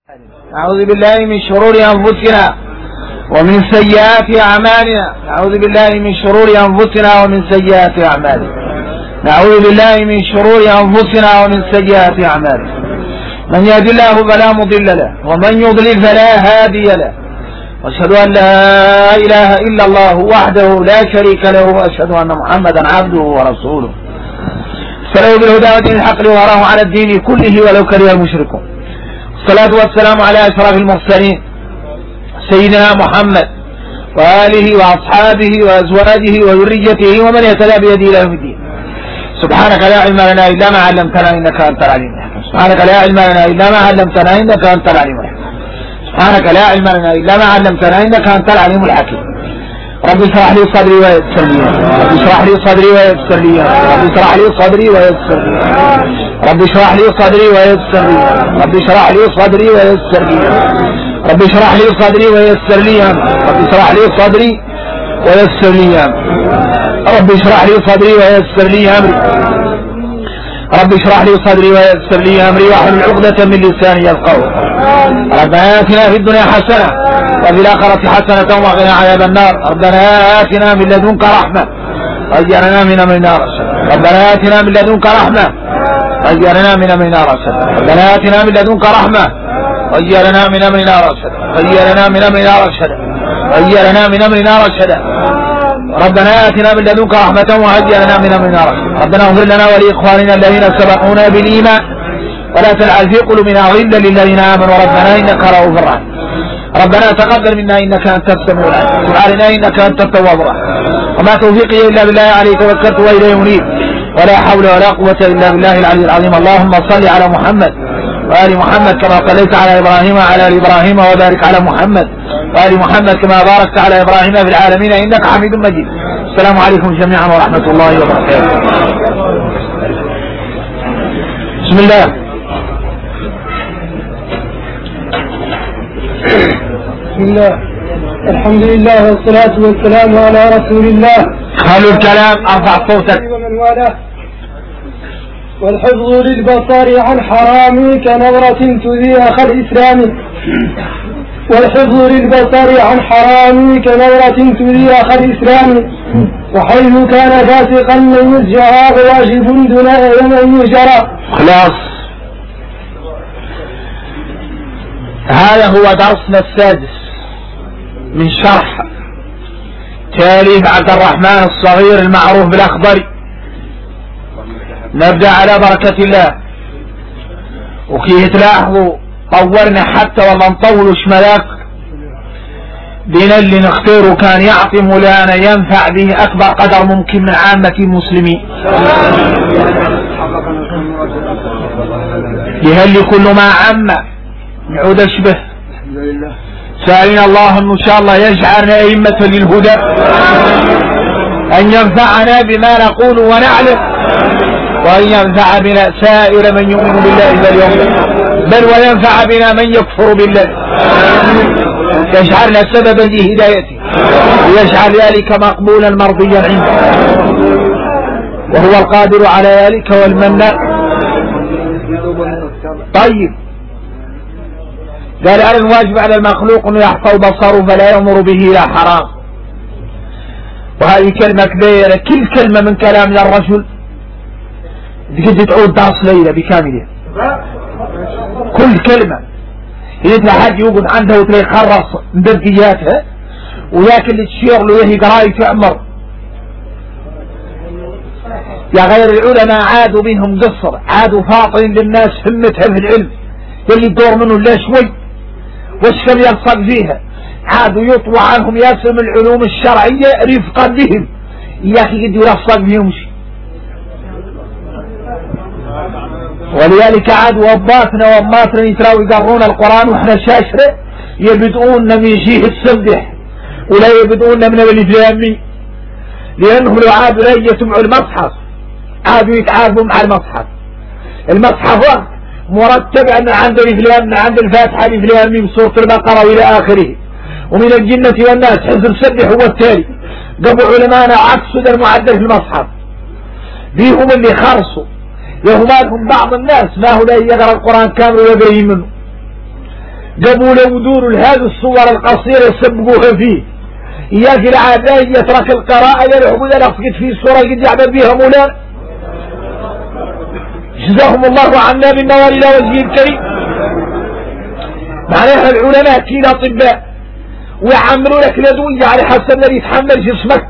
أعوذ بالله من شرور أنفسنا ومن سيئات أعمالنا. أعوذ بالله من شرور أنفسنا ومن سيئات أعمالنا. نعوذ بالله من شرور أنفسنا ومن سيئات أعمالنا. من يهد الله فلا مضل له ومن يضلل فلا هادي له. وأشهد أن لا إله إلا الله وحده لا شريك له وأشهد أن محمدا عبده ورسوله. سلام بالهدى ودين الحق ليظهره على الدين كله ولو كره المشركون. الصلاة والسلام على أشرف المرسلين سيدنا محمد وآله وأصحابه وأزواجه وذريته ومن يهتدى بهديه إلى يوم الدين. سبحانك لا علم لنا إلا ما علمتنا إنك أنت العليم الحكيم. سبحانك لا علم لنا إلا ما علمتنا إنك أنت العليم الحكيم. سبحانك لا علم لنا إلا ما علمتنا إنك أنت العليم الحكيم. رب اشرح لي صدري ويسر لي. رب اشرح لي صدري ويسر لي. رب اشرح لي صدري ويسر لي. رب اشرح لي صدري ويسر لي. رب اشرح لي صدري ويسر لي. رب اشرح لي صدري ويسر لي. رب اشرح لي صدري ويسر لي. رب اشرح لي صدري ويسر لي أمري. رب اشرح لي صدري ويسر لي أمري واحلل عقدة من لساني يفقهوا. ربنا آتنا في الدنيا حسنة وفي الآخرة حسنة وقنا عذاب النار. ربنا آتنا من لدنك رحمة وأجرنا من أمرنا رشدا. ربنا آتنا من لدنك رحمة وأجرنا من أمرنا رشدا. ربنا آتنا من لدنك رحمة وأجرنا من أمرنا رشدا. وأجرنا من أمرنا رشدا. وأجرنا من أمرنا رشدا. ربنا آتنا من لدنك رحمة وأجرنا من أمرنا رشدا. ربنا اغفر لنا ولإخواننا الذين سبقونا بالإيمان ولا تجعل في قلوبنا غلا للذين آمنوا ربنا إنك رؤوف رحيم. ربنا تقبل منا إنك أنت السميع العليم وتب علينا إنك أنت التواب الرحيم. وما توفيقي إلا بالله عليه توكلت وإليه أنيب ولا حول ولا قوة إلا بالله العلي العظيم. اللهم صل على محمد وآل محمد كما صليت على إبراهيم وعلى آل إبراهيم وبارك على محمد وآل محمد كما باركت على إبراهيم في العالمين إنك حميد مجيد. السلام عليكم جميعا ورحمة الله وبركاته. بسم الله. بسم الله الحمد لله والصلاة والسلام على رسول الله. خلوا الكلام ارفع صوتك. ومن والاه. والحفظ للبصر عن حرام كنظرة تذي أخ الإسلام. والحفظ للبصر عن حرام كنظرة تذي أخ الإسلام. وحيث كان فاسقا من يسجرى واجب دون من يجرى. خلاص هذا هو درسنا السادس من شرح تاليف عبد الرحمن الصغير المعروف بالأخضري. نبدأ على بركة الله. وكيه تلاحظوا طورنا حتى والله نطولوا شملاك بنا اللي نختاره كان يعطي مولانا ينفع به أكبر قدر ممكن من عامة المسلمين. يهلي كل ما عم نعود اشبه. سألنا الله أن شاء الله يجعلنا أئمة للهدى أن ينفعنا بما نقول ونعلم وأن ينفع بنا سائر من يؤمن بالله واليوم بل وينفع بنا من يكفر بالله. يجعلنا سببا لهدايته ويجعل ذلك مقبولا مرضيا عنده وهو القادر على ذلك والمنان. طيب قال أن الواجب على المخلوق أنه يحفظ بصره فلا يأمر به إلى حرام. وهذه كلمة كبيرة. كل كلمة من كلام الرجل تجد تعود درس ليلة بكامله. كل كلمة إذا حد يوجد عنده وتلاقي يخرص مدقياتها وياك اللي تشير له يهي قراي تعمر. يا غير العلماء عادوا بهم قصر عادوا فاطن للناس همتها في العلم يلي الدور منه لا شوي وش كم يلصق فيها. عادوا يطوى عنهم ياسم العلوم الشرعية رفقا بهم يا أخي قد يلصق بهم شيء. ولذلك عادوا وضاتنا وضاتنا يتراوي يقرون القرآن وإحنا شاشرة يبدؤون من شيء السمدح ولا يبدؤون من الإسلامي لأنهم لو عادوا لا يسمعوا المصحف عادوا يتعارفوا مع المصحف. المصحف وقت مرتب أن عند الإسلام عند الفاتحة الإسلام من سورة البقرة إلى آخره ومن الجنة والناس حزب السبح هو التالي. قبل علماءنا عكسوا ذا المعدل في المصحف بيهم اللي خرصوا يهمالهم بعض الناس ما هو لا يقرأ القرآن كامل ويقرأ منه جابوا له ودور لهذه الصور القصيرة يسبقوها فيه. إياك العادة يترك القراءة يلعب إذا لفقت فيه الصورة قد يعبد بها مولانا. جزاهم الله عنا بالنوار إلى وجهه الكريم. معناها العلماء كي الأطباء ويعملوا لك الأدوية على حسب الذي يتحمل جسمك.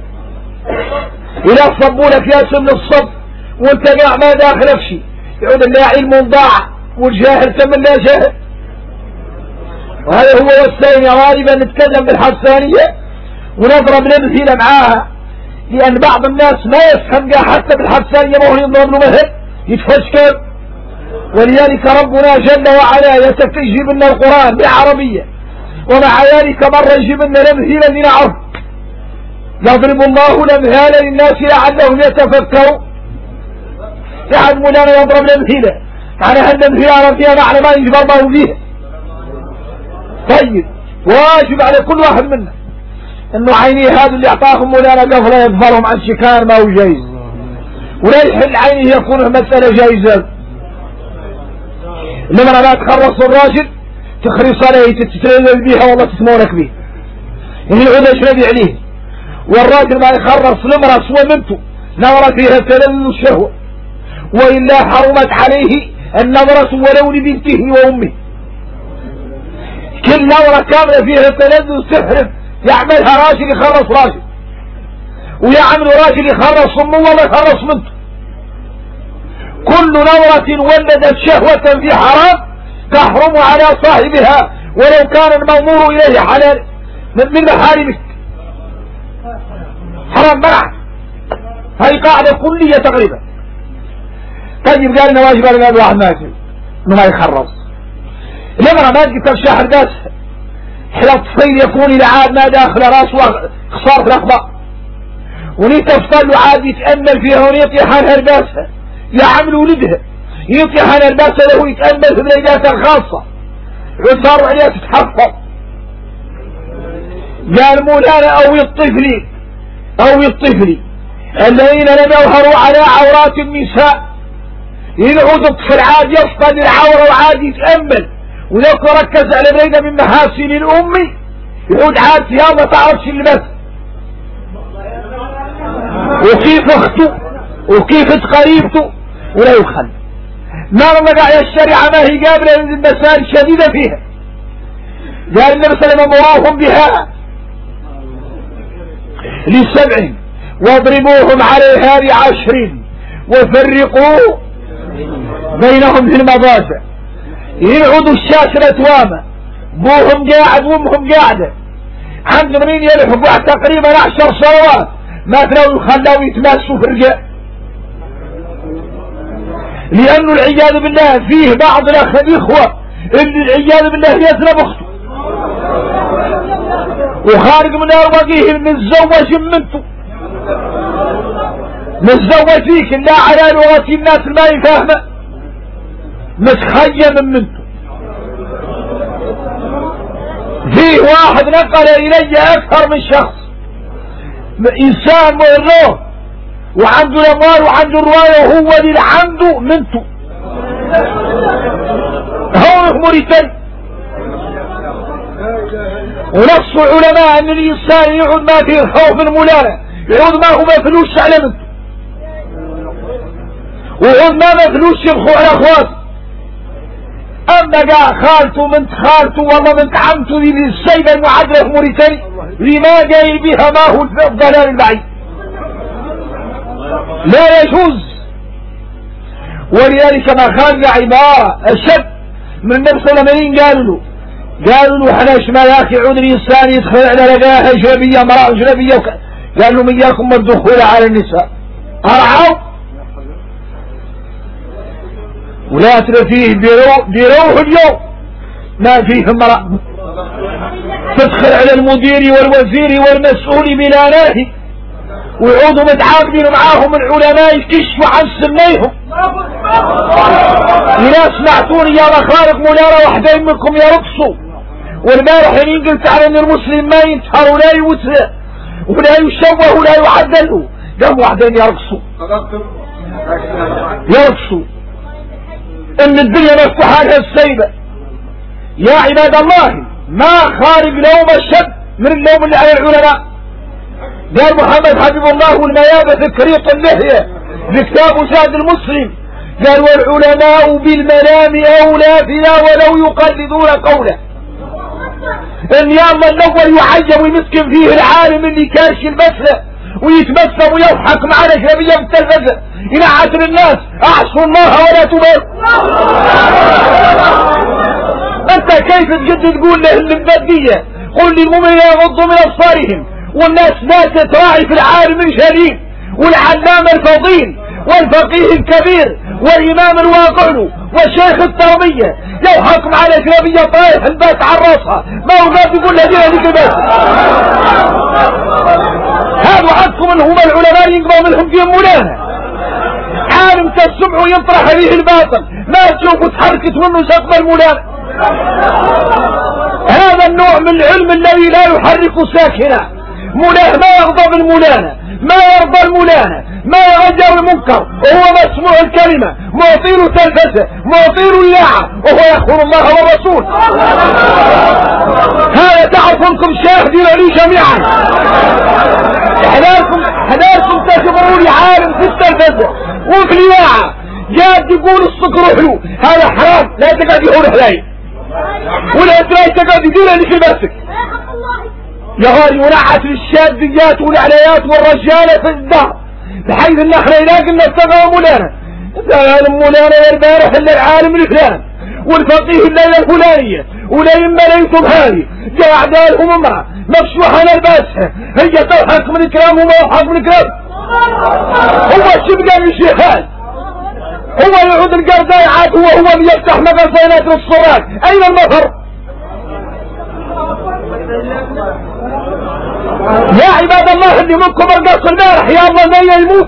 إذا صبوا لك يا سن الصب وانت قاع ما داخلك شيء يعود لا علم ضاع والجاهل كمن لا جاهل. وهذا هو والثاني غالبا نتكلم بالحسانية ونضرب الأمثلة معاها، لأن بعض الناس ما يفهم حتى بالحسانية ما هو يضرب له مثل يتفشكل. ولذلك ربنا جل وعلا يجيب لنا القرآن بالعربية، ومع ذلك مرة يجيب لنا الأمثلة لنعرف. يضرب الله الأمثال للناس لعلهم يتفكروا. يعد مولانا يضرب الأمثلة على أن الأمثلة فيها معنى ما يجبر الله فيها. طيب واجب على كل واحد منا انه عينيه هذا اللي اعطاهم مولانا قفله يظفرهم عن شكان ما هو جايز، ولا يحل عينيه يكون مسألة جايزة. لما لا تخرص الراجل تخرص عليه تتلذذ بيها والله تسمونك به يعني العودة شربي عليه. والراجل ما يخرص لمرأة سوى منته نظرة فيها تلذذ الشهوة، وإلا حرمت عليه النظرة ولو لبنته وأمه. كل نظرة كاملة فيها تلذذ سحر يعملها راجل يخرص راجل، ويعمل راجل يخرص امه ولا يخرص بنته. كل نظرة ولدت شهوة في حرام تحرم على صاحبها ولو كان المنظور إليه حلال من محارمك. حرام منع، هذه قاعدة كلية تقريبا. طيب قال لنا واجب على الواحد ماكل انه ما يخرص. لما ما قلت الشهر داس حلا الطفيل يكون إلى عاد ما داخل راسه خسارة الأخبار، ونتفضل له عاد يتأمل فيها ونيطيحان هرباسها يعمل ولدها يطيحان هرباسها له يتأمل في العيادات الخاصة وصاروا عليها تتحفظ. قال مولانا أو الطفل الذين لم يظهروا على عورات النساء ينعود الطفل عاد يفقد العورة وعاد يتأمل، ولو ركز على بينه من محاسن الأم يعود عاد فيها ما تعرفش اللبس وكيف اخته وكيف قريبته ولا يخل. ما رمق على الشريعة ما هي قابلة للمسائل شديدة فيها. قال النبي صلى الله عليه وسلم مراهم بها ل7 واضربوهم عليها ب10 وفرقوا بينهم في المضاجع. ينعدوا الشاشرة وامة بوهم قاعد وامهم قاعدة عند منين يلحقوا تقريبا 10 صلوات ما تلاقوا يخلوا يتماسوا في الرجاء، لأنه العياذ بالله فيه بعض الإخوة اللي العياذ بالله يسلب أخته وخارج من أرواقه متزوج منته متزوج فيك لا على لغة الناس ما يفهمه متخيم منته. فيه واحد نقل إلي أكثر من شخص إنسان مؤروه وعنده الأموال وعنده الرواية وهو اللي عنده منته هو موريتاني. ونص العلماء أن الإنسان يعود ما فيه خوف المولانة يعود ما هو مفلوس على منته ويعود ما مفلوس يبخوا على أخواته. أما قال خالته بنت خالته والله بنت عمته ذي السيدة المعدلة في موريتاني لما جاي بها ما هو الضلال البعيد لا يجوز. ولذلك ما خرج عبارة أشد من النبي صلى الله عليه وسلم قالوا له حناش ما يا أخي عود الإنسان يدخل على لقاها أجنبية امرأة أجنبية قال لهم إياكم الدخول على النساء أرعوا ولا ترى فيه بيروح اليوم ما فيه امرأة تدخل على المدير والوزير والمسؤول بلا ناهي ويعودوا متعاقبين معاهم العلماء يكشفوا عن سنيهم. إذا سمعتوني يا مخالق مولانا وحدين منكم يرقصوا والبارح قلت على ان المسلم ما ينتهر ولا يوسع ولا يشوه ولا يعدل قاموا وحدين يرقصوا ان الدنيا مفتوحة لها السيبة يا عباد الله ما خارج لوم الشد من اللوم اللي على العلماء. قال محمد حبيب الله والميابة كريط اللحية بكتاب زاد المسلم، قال والعلماء بالمنام أولى فيها ولو يقلدون قوله. اليوم الأول يعجب ويمسكن فيه العالم اللي كارش المسلة ويتبسم ويضحك مع الأجنبية بالتلفزة ينعت للناس أعصوا الله ولا تبال. أنت كيف تجد تقول له البدية قل للمؤمنين يغضوا من أبصارهم والناس لا تراعي في العالم الجليل والعلامة الفضيل والفقيه الكبير والإمام الواقع والشيخ التربية يضحك مع الأجنبية طايح الباس على راسها ما هو قاعد يقول له هذيك الباس. هذا عندكم اللي هم العلماء ينقضوا منهم في مولانا عالم تسمع ويطرح فيه الباطل ما تشوفوا تحركت منه شطب المولانا. هذا النوع من العلم الذي لا يحرك ساكنا. مولاه ما يغضب المولانا ما يرضى المولانا ما يغجر المنكر وهو مسموع الكلمة معطيله تلفزة معطيله اللاعة وهو يخون الله والرسول. هذا تعرفونكم شاهدين لي جميعا. حذاركم تخبروا لي عالم في التلفزة وفي اللاعة جاد يقول السكر حلو هذا حرام لا تقعد يقول حلاي ولا تقعد يدير اللي في بسك يا غالي ونعت للشاديات والعليات والرجالة في الدار بحيث ان احنا نلاقي نستغى مولانا العالم مولانا البارح الا العالم الفلان والفقيه الليلة الفلانية وليما ليتم هذه جاء اعدالهم امرأة مفشوحة للباسها هي تضحك من الكلام وما يضحك من الكلام. هو الشبقى من شيخان هو يعود القردايعات وهو اللي يفتح مغازينات للصراط. اين المفر؟ يا عباد الله اللي منكم القص البارح يا الله ما يموت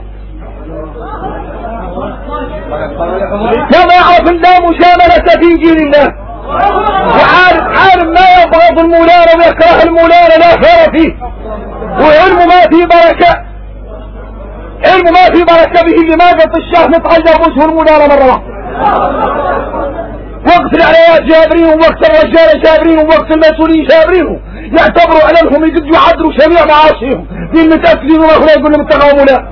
كما يعرف لا مشاملة في دين الله وعالم ما يبغض المولانا ويكره المولانا لا خير فيه وعلم ما في بركة علم ما في بركة به اللي ما قلت الشيخ نتغير وجه المولانا مرة واحدة. وقت العليات جابرين ووقت الرجال جابرين ووقت المسؤولين جابرين يعتبروا علمهم يقدوا يعدلوا جميع معاصيهم دين متأكدين وما يقول لهم اتقوا مولا.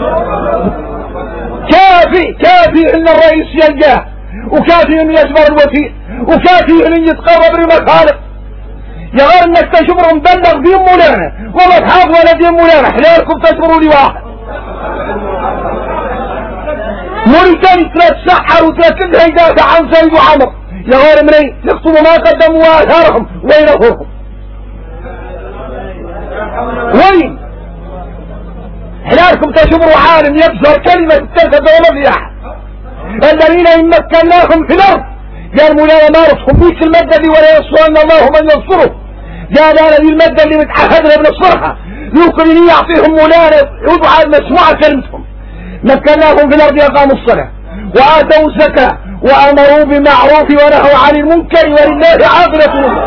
كافي ان الرئيس يلقاه وكافي ان يجبر الوكيل وكافي ان يتقرب للمخالف يا غير انك تجبر مبلغ دين مولانا وما تحافظ ولا دين مولانا حلالكم تجبروا لي واحد. موريتاني تسحر وتركزها يدافع عن زيد وعمر يا غير مني يكتبوا ما قدموا واثارهم وين اخوهم وين حلالكم تجبروا عالم يبزر كلمة التلفة ولا في احد. الذين ان مكناهم في الارض قال مولانا ما رسخوا بيك المادة دي ولا ينصرن الله من ينصره. قال انا دي المادة اللي متعهدنا بنصرها يمكن ان يعطيهم مولانا يدعى مسموعة كلمتهم. مكناهم في الارض اقاموا الصلاة واتوا الزكاة وامروا بالمعروف ونهوا عن المنكر ولله عاقبة الامور.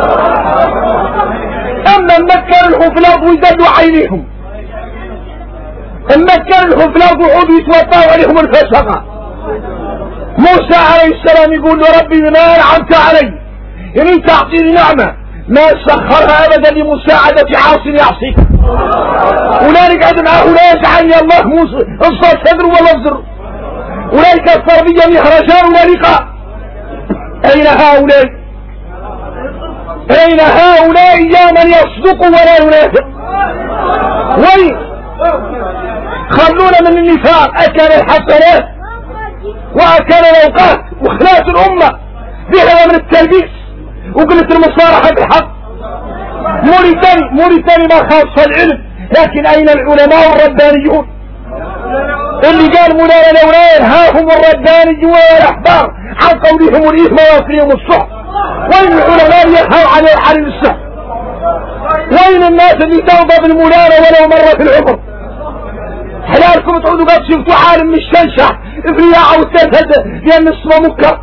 اما مكنهم في الارض ويدلوا عينيهم مكنهم في الارض وعودوا يتوطاوا عليهم الفسقة. موسى عليه السلام يقول له ربي بما انعمت علي ان تعطيني نعمة ما سخرها ابدا لمساعدة عاص يعصيك ولا نقعد معه لا يجعلني الله موسى انصر صدر ولا افزر ولا يكسر بي مهرجان ولا لقاء. اين هؤلاء يا من يصدق ولا ينافق؟ وين خلونا من النفاق اكل الحسنات واكل الاوقات وخلاص الامه بها من التلبيس وقلت المصارحه بالحق. موريتاني ما خاص العلم لكن اين العلماء الربانيون اللي قال مولانا لولا ينهاهم الربانيون والاحبار عن قولهم الاثم ويصليهم الصح. وين العلماء ينهوا عن السحر؟ وين الناس اللي ترضى بالمولانا ولو مرة في العمر؟ حلالكم تعودوا قد شفتوا عالم مش تنشح افرياء او التلفزة لان اسمه مكر.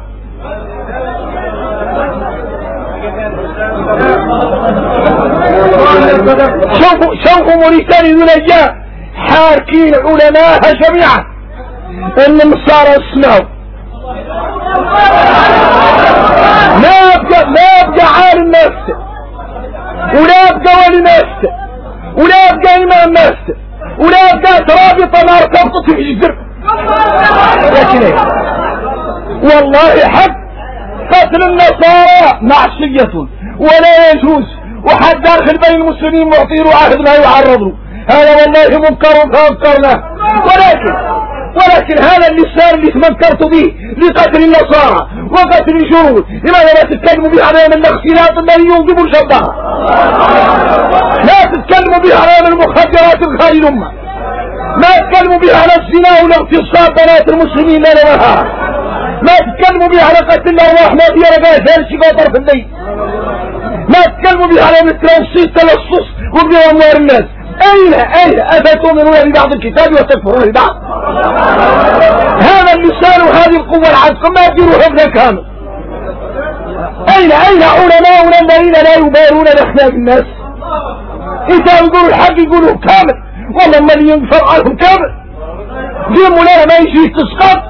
شوفوا موريتاني ذلجاء حاركين علماءها جميعا ان النصارى اسمعوا ما يبقى عالم نفسه ولا يبقى ولي نفسه ولا يبقى إمام نفسه ولا يبقى رابطة نار تبطط في الجسر. لكن والله حق قتل النصارى معصية ولا يجوز، وحد داخل بين المسلمين معطيه عهد ما يعرض له، هذا والله منكر فأنكرناه. ولكن هذا اللسان اللي تمنكرت به لقتل النصارى وقتل الجنود، لماذا لا تتكلموا به على الاختلاط الذي يوجب الجبار؟ لا تتكلموا به على المخدرات الغالي الأمة، ما تتكلموا به على الزنا والاغتصاب بنات المسلمين ليلا ونهارا، ما تتكلموا به على قتل الأرواح ما في رجاء ثالث وطرف الليل، ما تتكلموا به على التنصيص تلصص وبناء أموال الناس. أين أفتؤمنون ببعض الكتاب وتكفرون ببعض؟ هذا اللسان وهذه القوة العزق ما يديروا حفظ كامل. أين علماؤنا الذين لا يبالون بأخلاق الناس؟ إذا يقولوا الحق يقولوا كامل، والله من ينفر عنه كامل. دي مولانا ما يجي تسقط.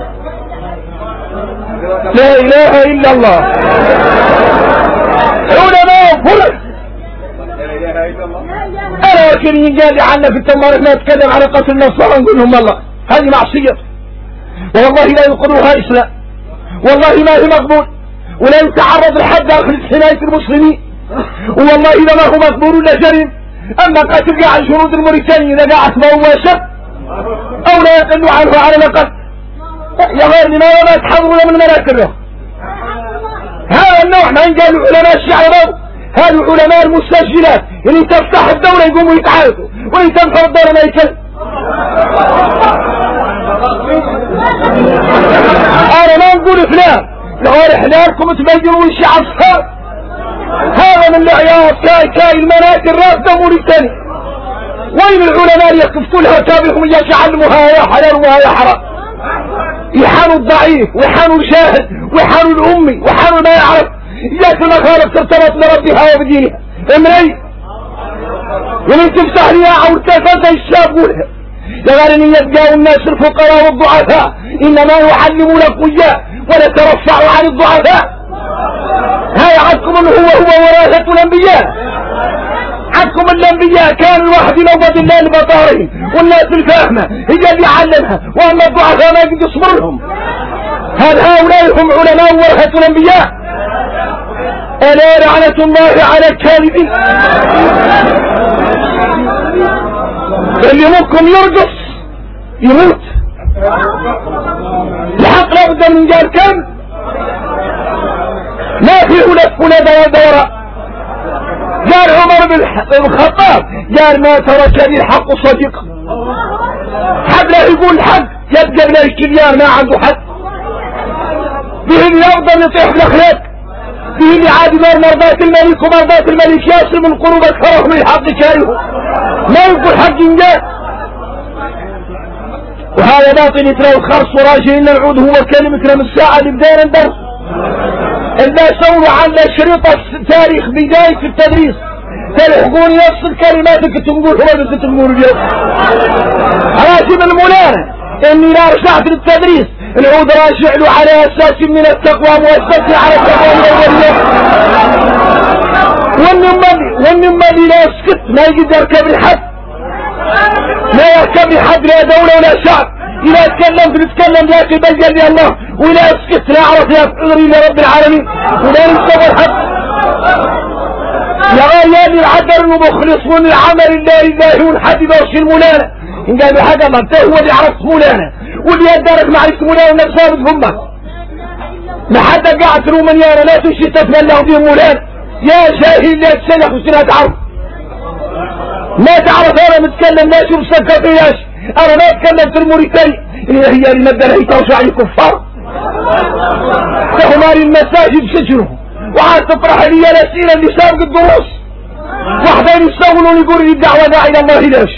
لا إله إلا الله. علماء فرق. أنا وكيل قال لي عنا في التمارين ما أتكلم على قتل النصارى نقول لهم والله هذه معصية، والله لا يقرها إسلام، والله ما هي مقبول، ولا يتعرض لحد داخل حماية المسلمين، والله إذا ما هو مقبول ولا جريم. أما قتل قاع الجنود الموريتانيين إذا قاعت ما هو شر أو لا يقل عنه على الأقل، يا غير لماذا ما تحضرون من مناكبه؟ هذا النوع ما ينقال علماء الشعر هذه علماء المسجلات اللي تفتح الدولة يقوموا يتعارضوا واللي تنفر الدولة ما يكل. أنا ما نقول فلان لغير حلالكم تبينوا الشعب صار، هذا من العياط كاي المناكر رافضة موريتاني. وين العلماء اللي يكفوا لها تابعهم يعلموها يا حلال وها يا حرام؟ يحانوا الضعيف ويحانوا الجاهل ويحانوا الأمي ويحانوا ما يعرف، إياك المخالف ترتبط لربها وبدينها. امري ومن تفتح رياء وارتفت الشاب قولها يغير ان يبقى الناس الفقراء والضعفاء انما يعلمونك اياه ولا ترفعوا عن الضعفاء. هاي عدكم انه هو وراثة الانبياء، عدكم الانبياء كان الواحد ينوض الله لبطارهم والناس الفاهمة هي اللي علمها، واما الضعفاء ما يقدر يصبر لهم. هؤلاء هم علماء ورثة الانبياء. ألا لعنة الله على الكاذبين. اللي منكم يرقص يموت. الحق لابد من قال كم ما فيه لف ولا دورة. قال عمر بن الخطاب قال ما ترك لي الحق صديقا، حد لا يقول الحق يبقى بلا الكليان ما عنده حد، به اللي يقدر يطيح بالاخلاق، به اللي عادي مرضات الملك ومرضات الملك ياسر من قلوب الكره من الحق كارهه ما يقول حق ينقال. وهذا باطل يترى الخرص وراجع ان العود هو كلمة من الساعة اللي بداية الدرس اللي سووا عنا شريطة تاريخ بداية التدريس تلحقون نفس الكلمات اللي كنت تقول هو اللي كنت تقول اليوم. راتب المولانا اني لا رجعت للتدريس العود راجع له على اساس من التقوى مؤسسة على التقوى الاولية. والنمبذي لا يسكت ما يقدر يركب الحد، لا يركب الحد لا دولة ولا شعب. إذا تكلمت نتكلم لكن بل لي الله ولا اسكت لا اعرف يفعل الا رب العالمين ولا نستوى الحد. يا غير العذر المخلصون العمل الله لله والحد بوش المولانا إن قالوا حاجة الله انت هو اللي عرفت مولانا واللي يدارك معرفة مولانا ونفسها بتهمه. ما حدا قاعد في رومانيانا لا تمشي تتملى بهم مولانا يا جاهل لا تسلخ وسنها تعرف ما تعرف. انا متكلم لا شوف سكر فياش، انا ما اتكلم في الموريتاني اللي هي المادة اللي توجع الكفار تهمار المساجد سجنهم وعاد تطرح لي الاسئله اللي سابق الدروس واحدين يستغلون يقولوا لي الدعوه داعي الى الله ليش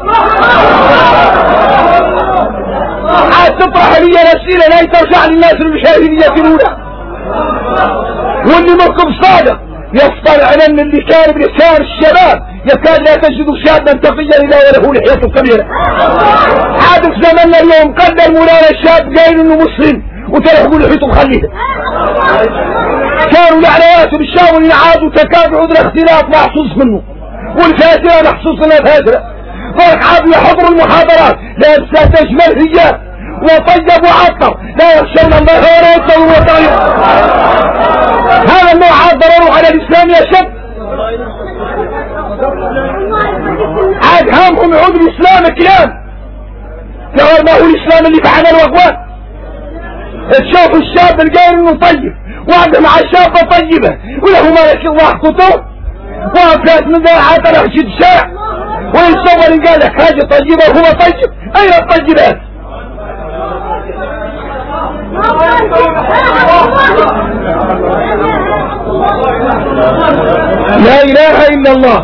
عاد تطرح لي الاسئله لا ترجع للناس المشاهدين يقولونها. واللي منكم صادق يصطنع لنا اللي كان بلسان الشباب يكاد لا تجد شابا تقيا الا وله لحيته كبيره. عاد في زمننا اليوم قدر مولانا الشاب قايل انه مسلم وتلحقوا لحيته مخليه. كانوا الأعلوات بالشام يعادوا تكاد عذر اختلاف محسوس منه، والفاترة محسوس انها فاترة، ضرك عادوا يحضروا المحاضرات لا تشمل هي وطيب وعطر لا يخشون الله ولا يتقون وطيب. هذا النوع ضرره على الإسلام يشد، عاد هامهم يعود الإسلام كلام تقول ما هو الإسلام اللي فعل الوقوات. تشوف الشاب القايل انه طيب وعنده مع الشابة طيبة وله مالك الله كتب وافلات من ذا عطر يحشد الشارع ويتصور ان قال لك هذه طيبة وهو طيب. اين الطيبات؟ لا اله الا الله.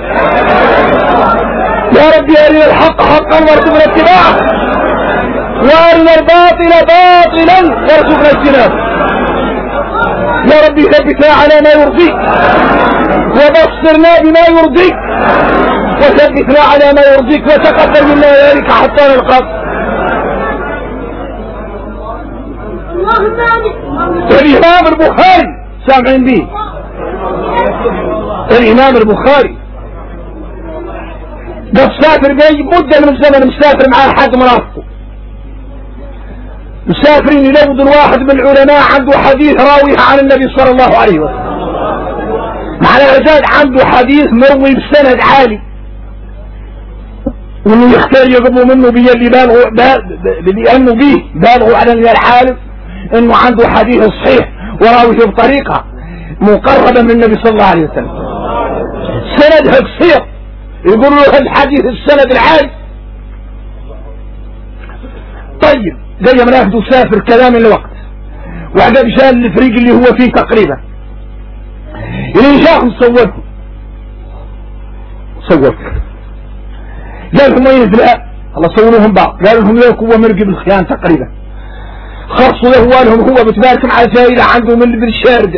يا ربي ارنا الحق حقا وارزقنا اتباعه وارنا الباطل باطلا وارزقنا اجتنابه. يا ربي ثبتنا على ما يرضيك وبصرنا بما يرضيك وثبتنا على ما يرضيك وتقبل منا ذلك حتى نلقاك. الإمام البخاري سامعين به، الإمام البخاري ده مسافر بي مدة من الزمن، مسافر معاه حد مرافقه، مسافرين يلود واحد من العلماء عنده حديث راويه عن النبي صلى الله عليه وسلم، معنى العزاد عنده حديث مروي بسند عالي وانه يختار يقبوا منه بيه اللي لانه به بالغوا على العالم انه عنده حديث صحيح وراويه بطريقة مقربة من النبي صلى الله عليه وسلم، سندها قصير يقولوا له الحديث السند العالي. طيب زي ما ناخده سافر كلام الوقت وعقب جال الفريق اللي هو فيه تقريبا اللي جاهم صورته قال لهم ايه لا الله صوروهم بعض، قال لهم ليك هو مرقب الخيان تقريبا، خرصوا له قالهم هو بتبارك مع زايلة عنده من بالشاردة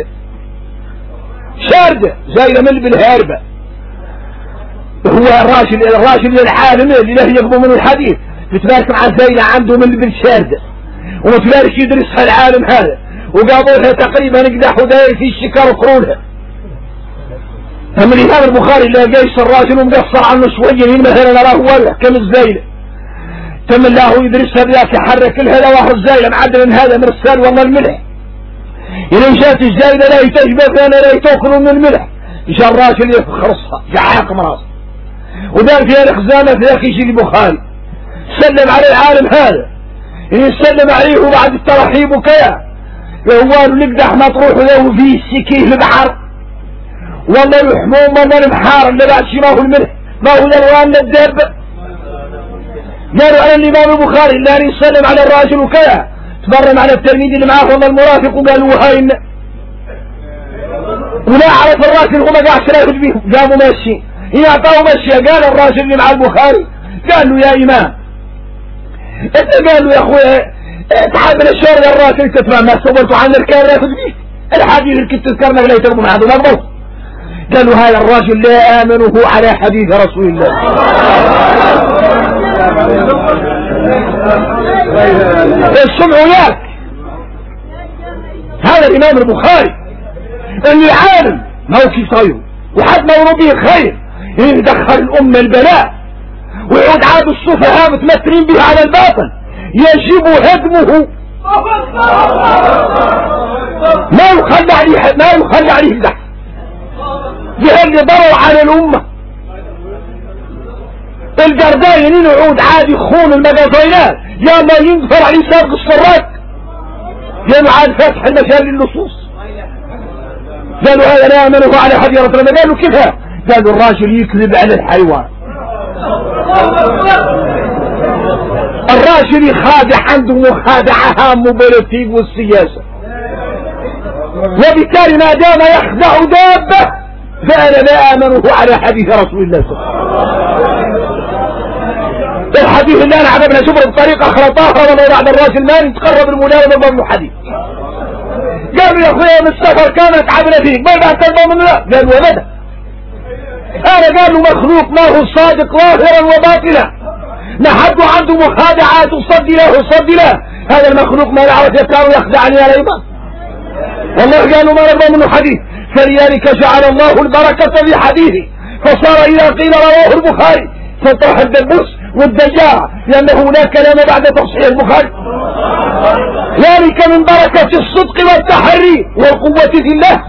زايلة من بالهاربة، هو الراجل العالم اللي له يقبل منه الحديث بتبارك مع زايلة عنده من بالشاردة ومتبارك يدرسها العالم هذا وقابلها تقريبا نقدح وداير في الشكار وقرونها. أما الإمام البخاري اللي قيس الراجل ومقصر عنه شوية مثلا نراه ولا كم الزايلة تم الله يدرسها بذاك يحرك لها لواحد الزايلة معدل من هذا مرسال والله الملح إذا جات الزايلة لا يتجبه فانا لا يتوكلوا من الملح جاء الراجل يخرصها جعاق مراسه ودار فيها الخزانة في ذاك يجي البخاري سلم على العالم هذا يسلم عليه وبعد الترحيب وكيا يهوان نقدح ما تروح له فيه السكيه البحر والله يحموم والله المحار اللي بعد شي ما هو الملح ما هو الالوان الدابة. قالوا على الامام البخاري اللي يسلم على الراجل وكيا تبرم على التلميذ اللي معاه والله المرافق وقالوا هاي ولا عرف الراجل هو ما قاعد لا يهد بيهم قاموا ماشي يعطاه ماشي. قال الراجل اللي مع البخاري قال له يا امام انت قال له يا اخويا تعال من الشهر يا الراجل انت تفهم ما صورته عن الكاميرا ياخذ بيه الحديث اللي كنت تذكرنا لا يتركوا من هذا مضبوط. قالوا هذا الرجل لا آمنه على حديث رسول الله. السمع وياك هذا الإمام البخاري اللي عالم ما هو كيف صايره وحد ما يربيه خير يدخل الأمة البلاء ويعود عاد السفهاء متمثلين به على الباطل يجب هدمه ما يخلى عليه الزحف جهة اللي ضروا على الأمة الجرداين يعود عادي يخون المجازينات يا ما ينفر عليه سابق السراج يا عاد فاتح المجال للنصوص. قالوا هذا لا آمنه على حديث رسول الله. قالوا كيف قالوا الراجل يكذب على الحيوان الراجل يخادع عنده مخادعة هامه بالتيب والسياسة وبالتالي ما دام يخدع دابة فأنا لا آمنه على حديث رسول الله صلى الله عليه وسلم. الحديث اللي أنا عدبنا شبر بطريقة خلطاها ولو بعد الراجل ما يتقرب المناولة ضمن الحديث. قالوا يا أخويا من السفر كانت عبنا فيك ما بعد تنظم من لا قالوا وبدأ أنا قالوا مخلوق ما هو صادق ظاهرا وباطلا ما حد عنده مخادعات وصد له هذا المخلوق ما يعرف يكار يخدعني على إيمان والله قالوا ما نرضى منه حديث، فلذلك جعل الله البركة في حديثه، فصار إذا قيل رواه البخاري فطرح الدبوس والدجاع، لأنه لا كلام بعد تصحيح البخاري. ذلك من بركة الصدق والتحري والقوة في الله.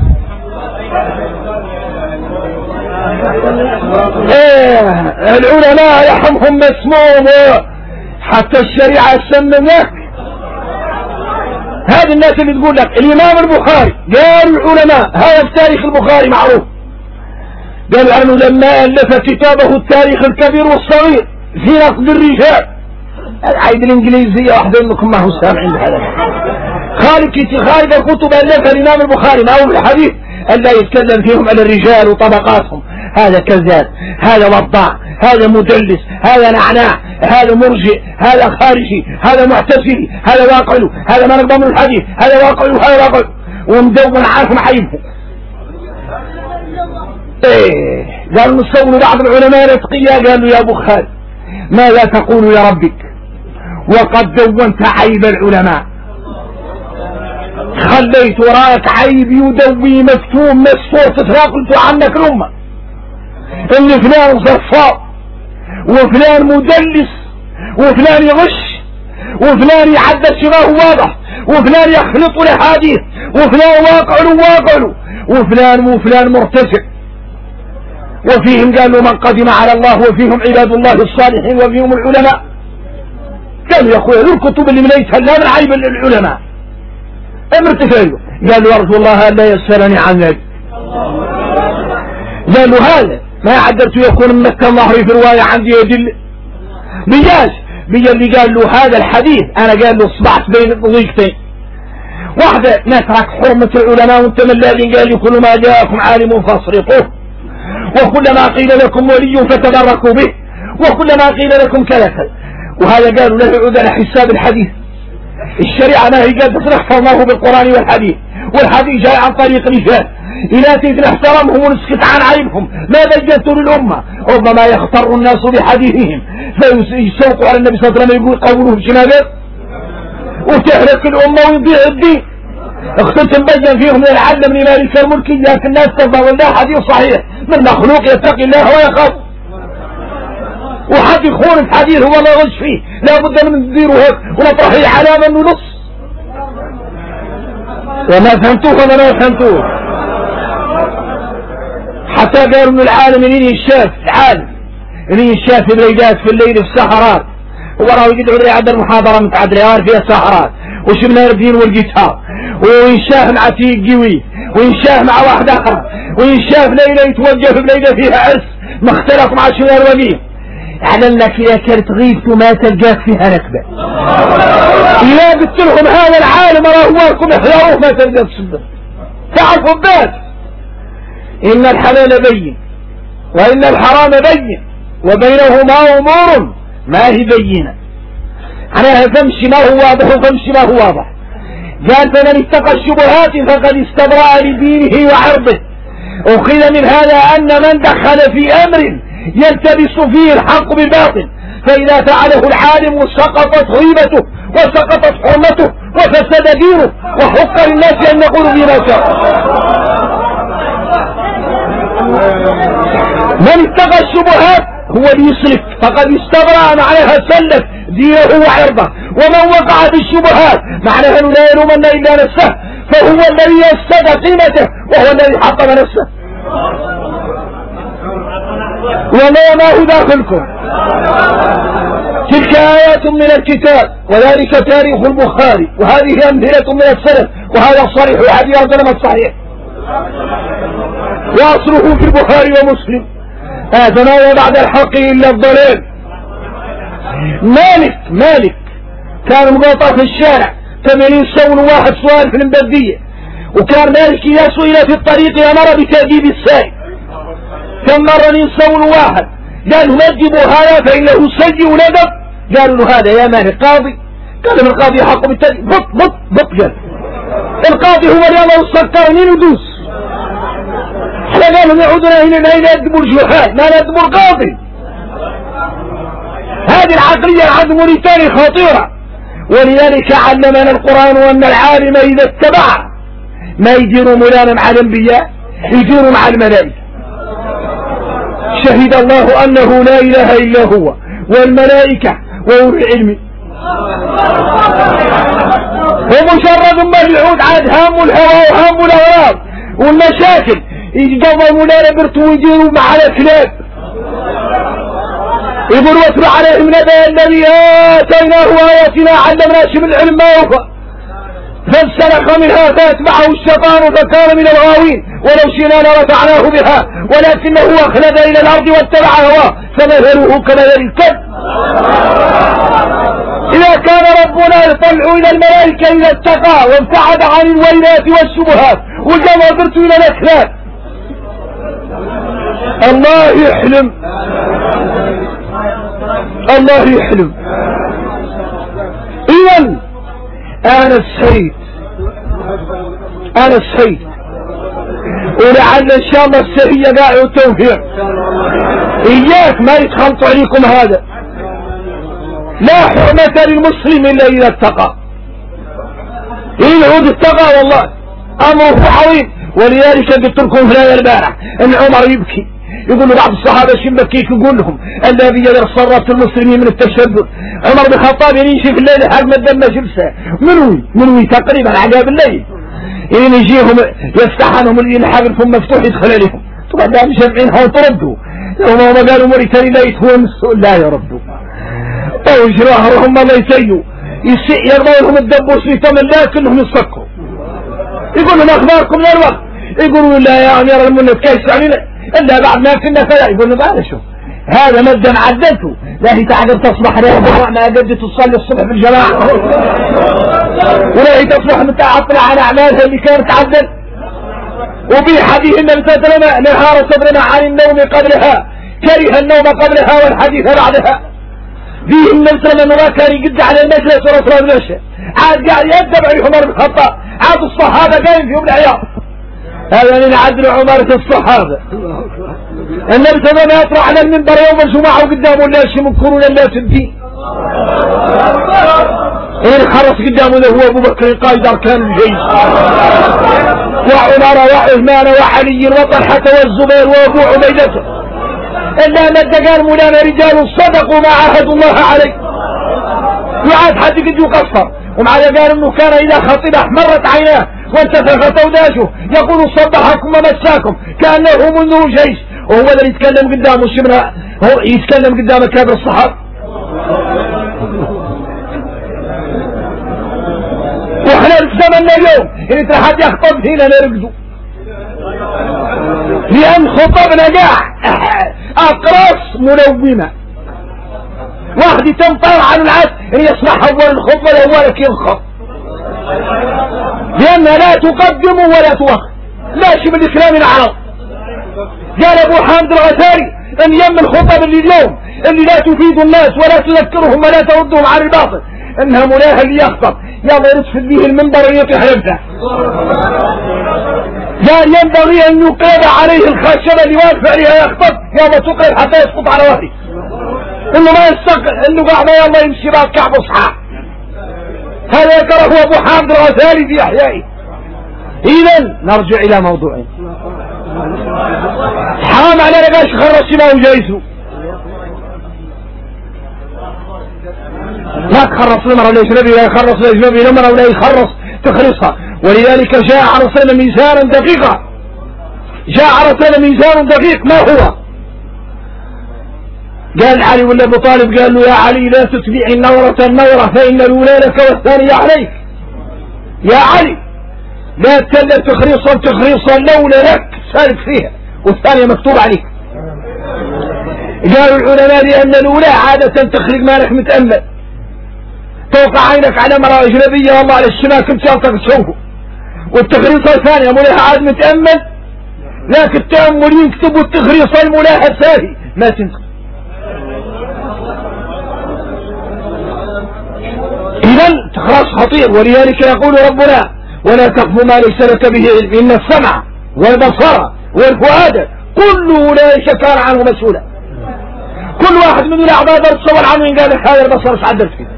العلماء يحمهم مسموم، حتى الشريعة سممناك. هذه الناس اللي تقول لك الإمام البخاري، قالوا العلماء هذا في تاريخ البخاري معروف، قالوا عنه لما ألف كتابه التاريخ الكبير والصغير في نقد الرجال. العيد الإنجليزية واحدة منكم ما هو سامعين بهذا. خالد الكتب ألفها الإمام البخاري ما هو الحديث ألا يتكلم فيهم على الرجال وطبقاتهم، هذا كذاب، هذا وضاع، هذا مدلس، هذا نعناع، هذا مرجئ، هذا خارجي، هذا معتزلي، هذا واقعي، هذا ما نقبل من الحديث، هذا واقعي وهذا واقعي، ومدون عارفهم عيبه. قالوا نسول بعض العلماء الاتقياء قالوا يا بخاري ماذا تقول يا ربك وقد دونت عيب العلماء، خليت وراك عيب يدوي مكتوم مسفور تتناقلت عنك الأمة، ان فلان صفاء وفلان مدلس وفلان يغش وفلان يعدل شما هو واضح وفلان يخلط الأحاديث وفلان واقع وفلان مرتفع. وفيهم قالوا من قدم على الله، وفيهم عباد الله الصالحين، وفيهم العلماء. قالوا يا اخويا الكتب اللي مليتها لا من عيب العلماء. امرتفعوا قالوا يرجو الله ألا يسألني عن ذلك. قالوا هذا ما عدلت يكون ممثل الله في رواية عندي يدل بيجاز اللي قال له هذا الحديث أنا قال له اصبعت بين ضيقتين، واحدة نترك حرمة العلماء وانت من الذي قال لي كل ما جاءكم عالم فاصرفوه، وكلما قيل لكم ولي فتبركوا به، وكلما قيل لكم كذا. وهذا قالوا له يعود على حساب الحديث. الشريعة ما هي قد تحفظناه بالقرآن والحديث، والحديث جاء عن طريق رجال إلى تيجي احترمهم ونسكت عن عيبهم ما بينتوا للأمة. ربما يغتر الناس بحديثهم فيسوقوا على النبي صلى الله عليه وسلم يقول قوله بجنابه وتهلك الأمة ويضيع الدين. اختتم بين فيهم للعلم من مالك الملكي، لكن الناس تظهر الله حديث صحيح من مخلوق يتقي الله ويخاف، وحد يخون الحديث هو ما يغش فيه لا بد من نديره هيك ونطرحه علامة انه نص. وما فهمتوه ولا ما فهمتوه. حتى قالوا من العالم اللي الشاف العالم اللي الشاف في الليلات في الليل في السهرات، وراه يقعد يعد المحاضرة متعدلة فيها سهرات وشبنا الدين والجيتار، وينشاف مع تيجي وينشاف مع واحد اخر، وينشاف ليلة يتوجه بليلة فيها عرس مختلف مع شمال وليه. اعلن لك اذا كانت غيبته ما تلقاك فيها نكبة. اذا قلت لهم هذا العالم راهواكم احذروه ما تلقاك السنة. تعرفوا الناس ان الحلال بين وان الحرام بين وبينهما امور ما هي بينة. معناها فمشي ما هو واضح وفمشي ما هو واضح. قال فمن اتقى الشبهات فقد استبرأ لدينه وعرضه. أخذ من هذا أن من دخل في أمر يلتبس فيه الحق بالباطل فإذا فعله العالم سقطت هيبته وسقطت حرمته وفسد دينه وحق للناس أن يقولوا بما شاء. من اتقى الشبهات هو اللي يسلك فقد استبرأ معناها سلك دينه وعرضه، ومن وقع في الشبهات معناها لا يلومن إلا نفسه فهو الذي يفسد قيمته وهو الذي حطم نفسه. وما هو داخلكم. تلك آيات من الكتاب وذلك تاريخ البخاري، وهذه أمثلة من السلف، وهذا صريح الحديث وسلم الصحيح، وأصله في البخاري ومسلم. فما بعد الحق إلا الضلال. مالك كان مقاطع في الشارع 80 سون واحد سؤال في المبدية، وكان مالك إذا سئل في الطريق أمر بتأديب السائل. كم مرة ينسون واحد قالوا نجبوا هذا فإنه سيء ندب، قالوا له هذا يا مالك قاضي، قال له القاضي حق بالتأديب بط قال القاضي هو اللي الله السكر مين ودوس. احنا قالوا يعودنا هنا يدبوا الجهال ما يدبوا القاضي. هذه العقلية عند موريتاني خطيرة، ولذلك علمنا القرآن أن العالم إذا اتبع ما يديروا مولانا مع الانبياء، يديروا مع الملائكة. شهد الله انه لا اله الا هو والملائكة واولو العلم. ومجرد ما العود عاد هام الهوى وهام الاغراض والمشاكل يقضوا مولانا برتو ويديروا مع الكلاب. يقول واتل عليهم نبأ الذي آتيناه آياتنا علمناه من العلم ما هو فانسلخ منها فاتبعه الشيطان فكان من الغاوين ولو شئنا لرفعناه بها ولكنه أخلد إلى الأرض واتبع هواه فمثله كمثل الكلب. إذا كان ربنا يطلع إلى الملائكة إذا اتقى وابتعد عن الويلات والشبهات وجاء برت إلى الأكلاب. الله يحلم، الله يحلم. إذن أنا السيد ولعل إن شاء الله السهية قاعد والتوفيق. إياك ما يتخلط عليكم هذا. لا حرمة للمسلم إلا إذا اتقى. إن اتقى والله أمره عظيم. ولذلك قلت لكم في الآية البارحة إن عمر يبكي، يقول بعض الصحابة شبكيك يقول لهم الذي يدرس صرات المسلمين من التشدد. عمر بن الخطاب يمشي في الليل حق ما الدم جلسه منوي تقريبا عقاب الليل يجيهم يفتح عنهم الإلحاق الفم مفتوح يدخل عليهم. طبعا ده مجمعينها وتردوا هم قالوا موريتاني لا يتهون السؤال لا يردوا او يجراها وهم ما يسيوا يرضوا لهم الدبوس يتمن لا كلهم يصفقوا. يقول لهم اخباركم من الوقت، يقولوا لا يا امير المؤمنين كيس علينا الا بعد ما كنا فلا. يقول لهم هذا شوف هذا مدا عدلته لا هي تعقل تصبح رياض ما قدرت تصلي الصبح في الجماعه ولا هي تصبح متعطله على اعمالها اللي كانت تعدل. وفي حديث النبي صلى الله عليه وسلم نهار صدرنا عن النوم قبلها كره النوم قبلها والحديث بعدها. فيه النبي صلى الله عليه وسلم كان يقد على المجلس ورسول الله عاد قاعد يتبع عمر بن الخطاب. عاد الصحابه قايم فيهم العياط. هذا من عدل عمارة الصحابة. النبي صلى الله عليه وسلم يطلع على المنبر يوم الجمعة وقدامه الناس يمكرون الناس الدين. خرص قدامه له هو ابو بكر قائد اركان الجيش وعمر وعثمان وعلي وطلحة والزبير وابو عبيدة. الا مد قال مولانا رجال صدقوا ما عاهدوا الله عليه. وعاد حد قد يقصر ومع ذلك قال انه كان اذا خطب احمرت عيناه وانتفخت اوداجه يقول صبحكم ومساكم كانه منذ جيش. وهو اللي يتكلم قدامه الشمرة هو يتكلم قدام كابر الصحابة. واحنا في زمننا اليوم ان حد يخطب فينا نرقدوا لان خطبنا قاع اقراص ملومة. واحد يتنطر عن العد ان يسمع اول الخطبة الاولك ينخط لانها لا تقدم ولا تؤخر لا شيء من الكلام العرب. قال ابو حامد الغزالي ان يم الخطب اللي اليوم اللي لا تفيد الناس ولا تذكرهم ولا تردهم عن الباطل انها مناهى اللي يخطب يلا يدفل به المنبر ويطيح رمزه. قال ينبغي ان يقيد عليه الخشبه اللي واقف عليها يخطب يلا تقيد حتى يسقط على وجهه انه ما يستقل انه قاعد يلا يمشي بعد كعب اصحاب. هذا يكره ابو حامد الغزالي في احيائه. اذا نرجع الى موضوعنا. حرام علينا باش يخرص ما هو جايزه. لا تخرص المرأة الأجنبي لا يخرص الأجنبي المرأة ولا يخرص تخرصها. ولذلك جاء على رسول ميزانا دقيقا. جاء على رسول ميزان دقيق ما هو؟ قال علي ولا ابو طالب قال له يا علي لا تتبع النورة فإن الأولى لك والثانية عليك. يا علي لا تكلم تخريصا الأولى لك سالك فيها والثانية مكتوب عليك. قالوا العلماء لأن الأولى عادة تخرج مالك متأمل توقع عينك على مرأة أجنبية والله على الشمال كنت شرطك تشوفه. والتخريصة الثانية ملاها عاد متأمل لكن التأمل يكتب والتخريصة الملاها ساهي ما تنسى. إذن تخرص خطير. ولذلك يقول ربنا ولا تقف ما ليس لك به علم إن السمع والبصر والفؤاد كل أولئك كان عنه مسؤولا. كل واحد من الأعضاء تصور عنه إن قال هذا البصر ايش عدلت فيه.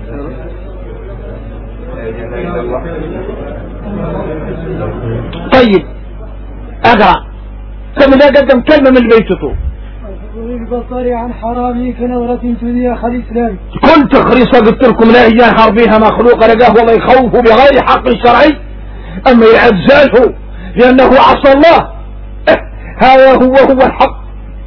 طيب اقرأ كم لا قدم كلمة من بيته. البصر عن حرامي كنظرة تذيع أخ الإسلام. كنت خريصة قلت لكم لا يجاهر بها مخلوق لقاه والله يخوفه بغير حق شرعي، أما يعزله لأنه عصى الله. هذا هو الحق.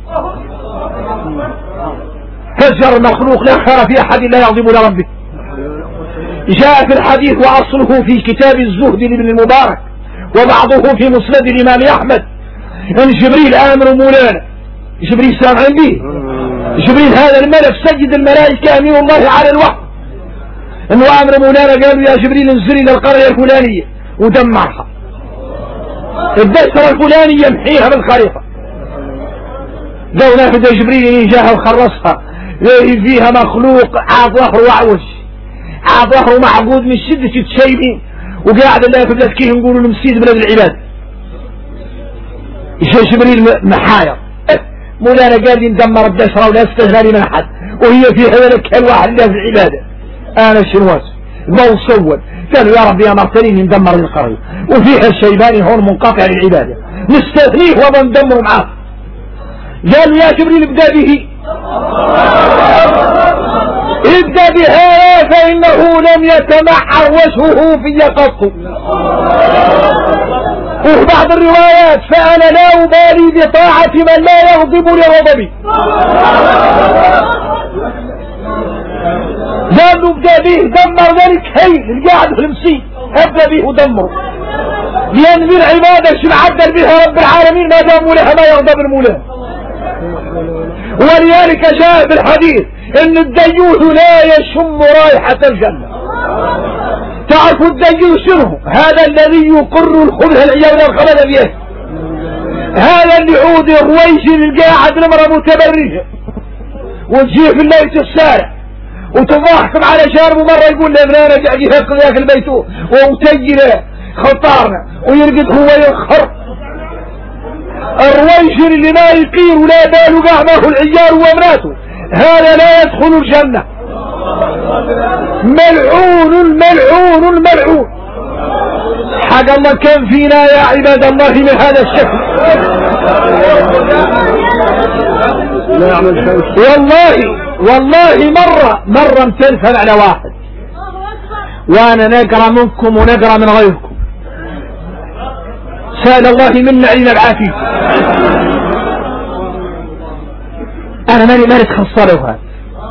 فجر المخلوق لا خير في أحد لا يغضب لربه. جاء في الحديث وأصله في كتاب الزهد لابن المبارك وبعضه في مسند الإمام أحمد أن جبريل آمر مولانا، جبريل سامعين به، جبريل هذا الملك سيد الملائكة أمين الله على الوحي، أنه آمر مولانا قالوا يا جبريل انزل إلى القرية الفلانية ودمرها، الدسرة الفلانية يمحيها بالخريطة. لو نافذ جبريل جاها وخلصها فيها مخلوق عاد ظهره وعوج، عاد ظهره معقود من شدة التشيبين وقاعد الله في بلاد كيه نقولوا المسيد بلاد العباد. جاء جبريل محاير مولانا قال لي ندمر الدسرة ولا استهلالي من أحد وهي في هذا الواحد الله في العبادة. أنا الشنواس ضوء سود قالوا يا ربي أمرتني ندمر القرية وفيها الشيباني هون منقطع للعبادة نستثنيه وما ندمر معاه. قالوا يا جبريل ابدأ به، ابدأ بها فإنه لم يتمعر وجهه في قط. وفي بعض الروايات فأنا لا أبالي بطاعة من لا يغضب لغضبي. قالوا ابدأ به دمر ذلك هيل القاعد في المسيح، ابدأ به ودمره لأن ذي العبادة شو عدل بها رب العالمين ما داموا لها ما يغضب المولى. ولذلك جاء في الحديث ان الديوث لا يشم رائحة الجنة. تعرفوا الديوث شنو؟ هذا الذي يقر الخبث العياذ والخبث بيه، هذا اللي عود الرويجي القاعد المرأة متبرجة وتجيه في الليل السارع وتضاحكم على جانب مرة يقول له ابنانا قاعد يهكم ذاك البيت ومتجله خطارنا ويرقد هو يخر. الرويجر اللي ما يقير ولا باله قاعمه العيال وابناته هذا لا يدخل الجنة. ملعون الملعون الملعون. حق الله كم فينا يا عباد الله من هذا الشكل. والله مرة متلفن على واحد وانا نقرأ منكم ونقرأ من غيركم، سأل الله منا علينا العافية. انا ماني تخصره هذا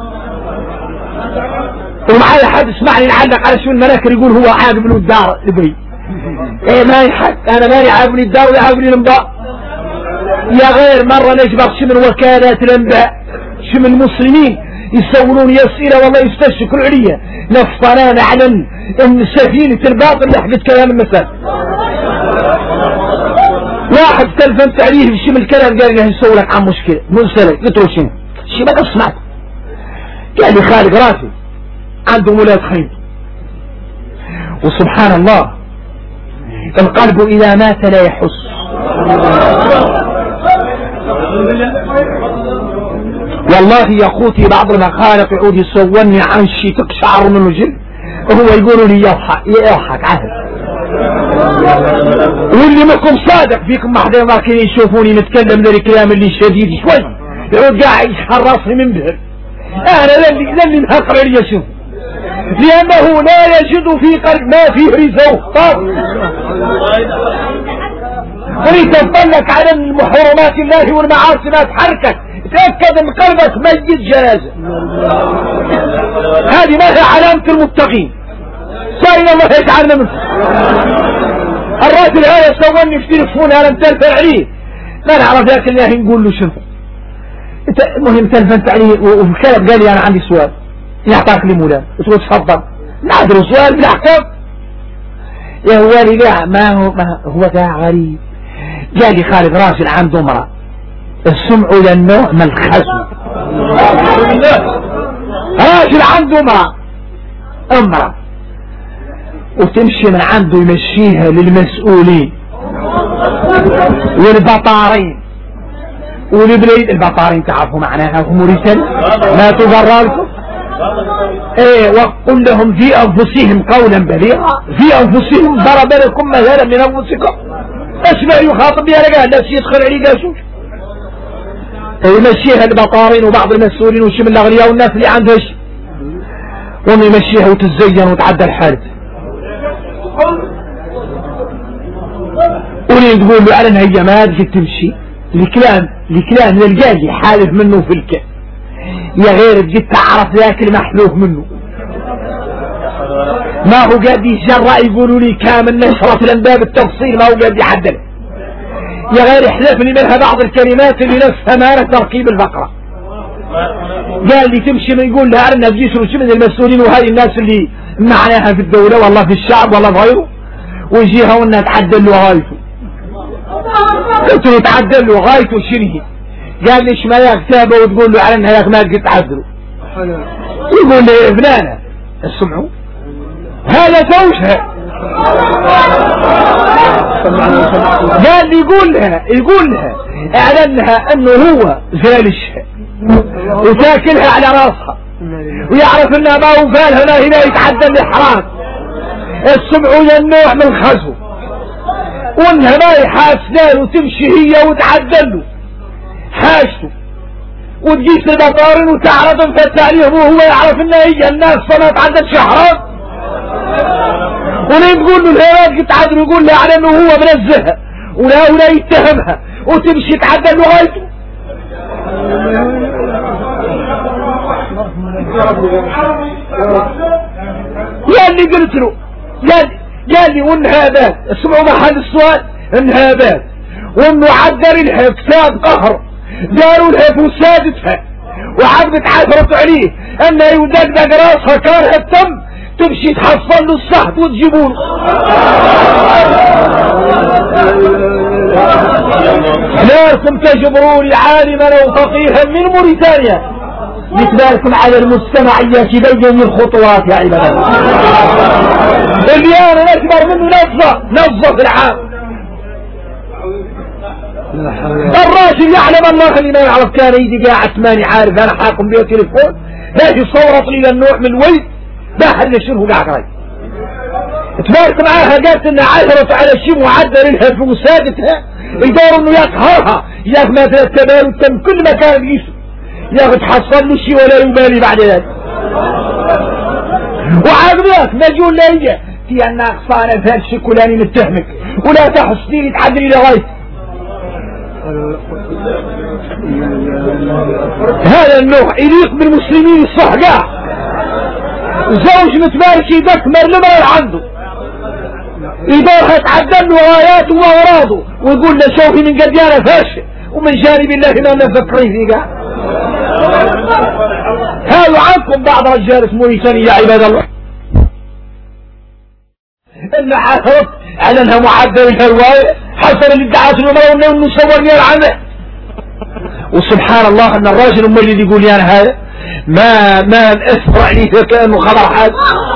ومعايا حد اسمعني نعلق على شو المناكر يقول هو عاقب له الدار البري. ايه ماني حد انا ماني عاقب لي الدار ولا عاقب لي الانباء. يا غير مرة نجبر شمن وكالات الانباء شمن المسلمين يسولون اسئله والله يستشكلوا عليا نفطنا نعلن ان سفينة الباطل يحدث كلام المساء. واحد تلفنت عليه بشم الكلام قال لي يسوي لك عن مشكلة مرسلة قلت له شنو؟ شي ما سمعت. قال لي خالق راسي عنده ولاد خير وسبحان الله القلب إذا مات لا يحس. والله يا اخوتي بعض المخالق يعود يسوني عن شي تقشعر منه جلد وهو يقولوا لي يضحك عهد. واللي منكم صادق فيكم محدا ما كانوا يشوفوني نتكلم ذا الكلام اللي شديد شوي يعود قاعد يشحر راسي من بهر. انا للي مهقر علي اشوف لانه لا يجد في قلب ما فيه رزوه اريد تطلق على المحرمات الله والمعاصي ما تحركك تأكد ان قلبك ميت جنازة. هذه ما هي علامة المتقين صاين الله يجعلنا منه. الراجل هذا سواني في تلفون انا متلفن عليه ما نعرف ذاك الله نقول له شنو المهم تلفنت عليه وفي الكلام قال لي انا عندي سؤال يعطاك لي مولانا تقول تفضل نعذر سؤال بالاحكام يا هوالي لا ما هو ذا غريب. قال لي خالد راجل عنده امرأة السمع للنوع من الخزو. راجل عنده امرأة وتمشي من عنده يمشيها للمسؤولين والبطارين والبليد. البطارين تعرفوا معناها هم رسل ما تبرر لكم ايه وقل لهم في انفسهم قولا بليغا في انفسهم ضرب لكم مثلا من انفسكم اسمع يخاطب بها لقاه لا يدخل عليه قاسوش ويمشيها البطارين وبعض المسؤولين وشي من الاغنياء والناس اللي عندها شيء ويمشيها وتتزين وتعدى الحالة ولين تقول له على انها هي ما تجي تمشي الكلام القاضي حالف منه في الكلام يا غير تجي تعرف ذاك المحلوف منه ما هو قاعد يجرأ يقولوا لي كامل نشرة الانباب بالتفصيل ما هو قاعد يحدد يا غير يحذف لي منها بعض الكلمات اللي نفسها مالت تركيب الفقرة قال لي تمشي من يقول لها أنها تجيش من المسؤولين وهذه الناس اللي معناها في الدولة والله في الشعب والله في غيره ويجيها وانها تعدل له غايته قلت له تعدل له غايته شنو قال لي شما كتابه وتقول له على انها ياك ما تقدر تعدله يقول لي يا فلانة اسمعوا هذا زوجها قال لي يقول لها اعلنها انه هو زالشها وتاكلها على راسها ويعرف انها ما هو قالها هنا يتعدى الاحرام السمعوا النوع من الخزو وانها ما يحاسنان وتمشي هي وتعدله حاجته وتجيس البطارين وتعرض انفتح عليهم وهو يعرف انها هي الناس ما تعدت شهرات وليه تقول له الهواك تعدل ويقول له على انه هو منزهها ولا يتهمها وتمشي تعدل له غايته يا اللي قلت له قال لي وانهابات اسمعوا محل السؤال انهابات وانه عدل لها كتاب قهر داروا لها فسادتها وعبدت عثرت عليه انها يدقدق راسها كارها التم تمشي تحصل له الصحب وتجيبونه لازم تجبروني عالما او فقيها من موريتانيا مثلكم على المستمعية بين الخطوات يا عباد الله اللي انا نكبر منه نظف العام الراجل يعلم الله اللي ما يعرف كان يدي قاعد ماني عارف انا حاكم بيه تليفون هذه صورت لي النوع من الويل باحر لشنه قاعد راي تبارك معاها قالت انها عثرت على شيء معدل لها في مسادتها يدور انه يقهرها ياك ما تتبال وتم كل مكان يجيسه ياك تحصل له شيء ولا يبالي بعد ذلك وعاقبك مجول ليا في انها قصانة في هالشي كلاني متهمك ولا تحصديني تعدلي لغاية هذا النوع يليق بالمسلمين الصحقاء زوج متبارك يدكمر لما عنده يدورها تعدل له غاياته واغراضه ويقول له شوفي من قديانه فاشل ومن جانب الله ما نفكرين فيه قاعد هذا عنكم بعض رجال موريتانيا يا عباد الله ان عثرت على انها معدل الهواية حصل اللي ادعت المرأة انه صور لي العمل وسبحان الله ان الراجل امال اللي يقول لي انا هذا ما اثر عليه كانه خبر حاد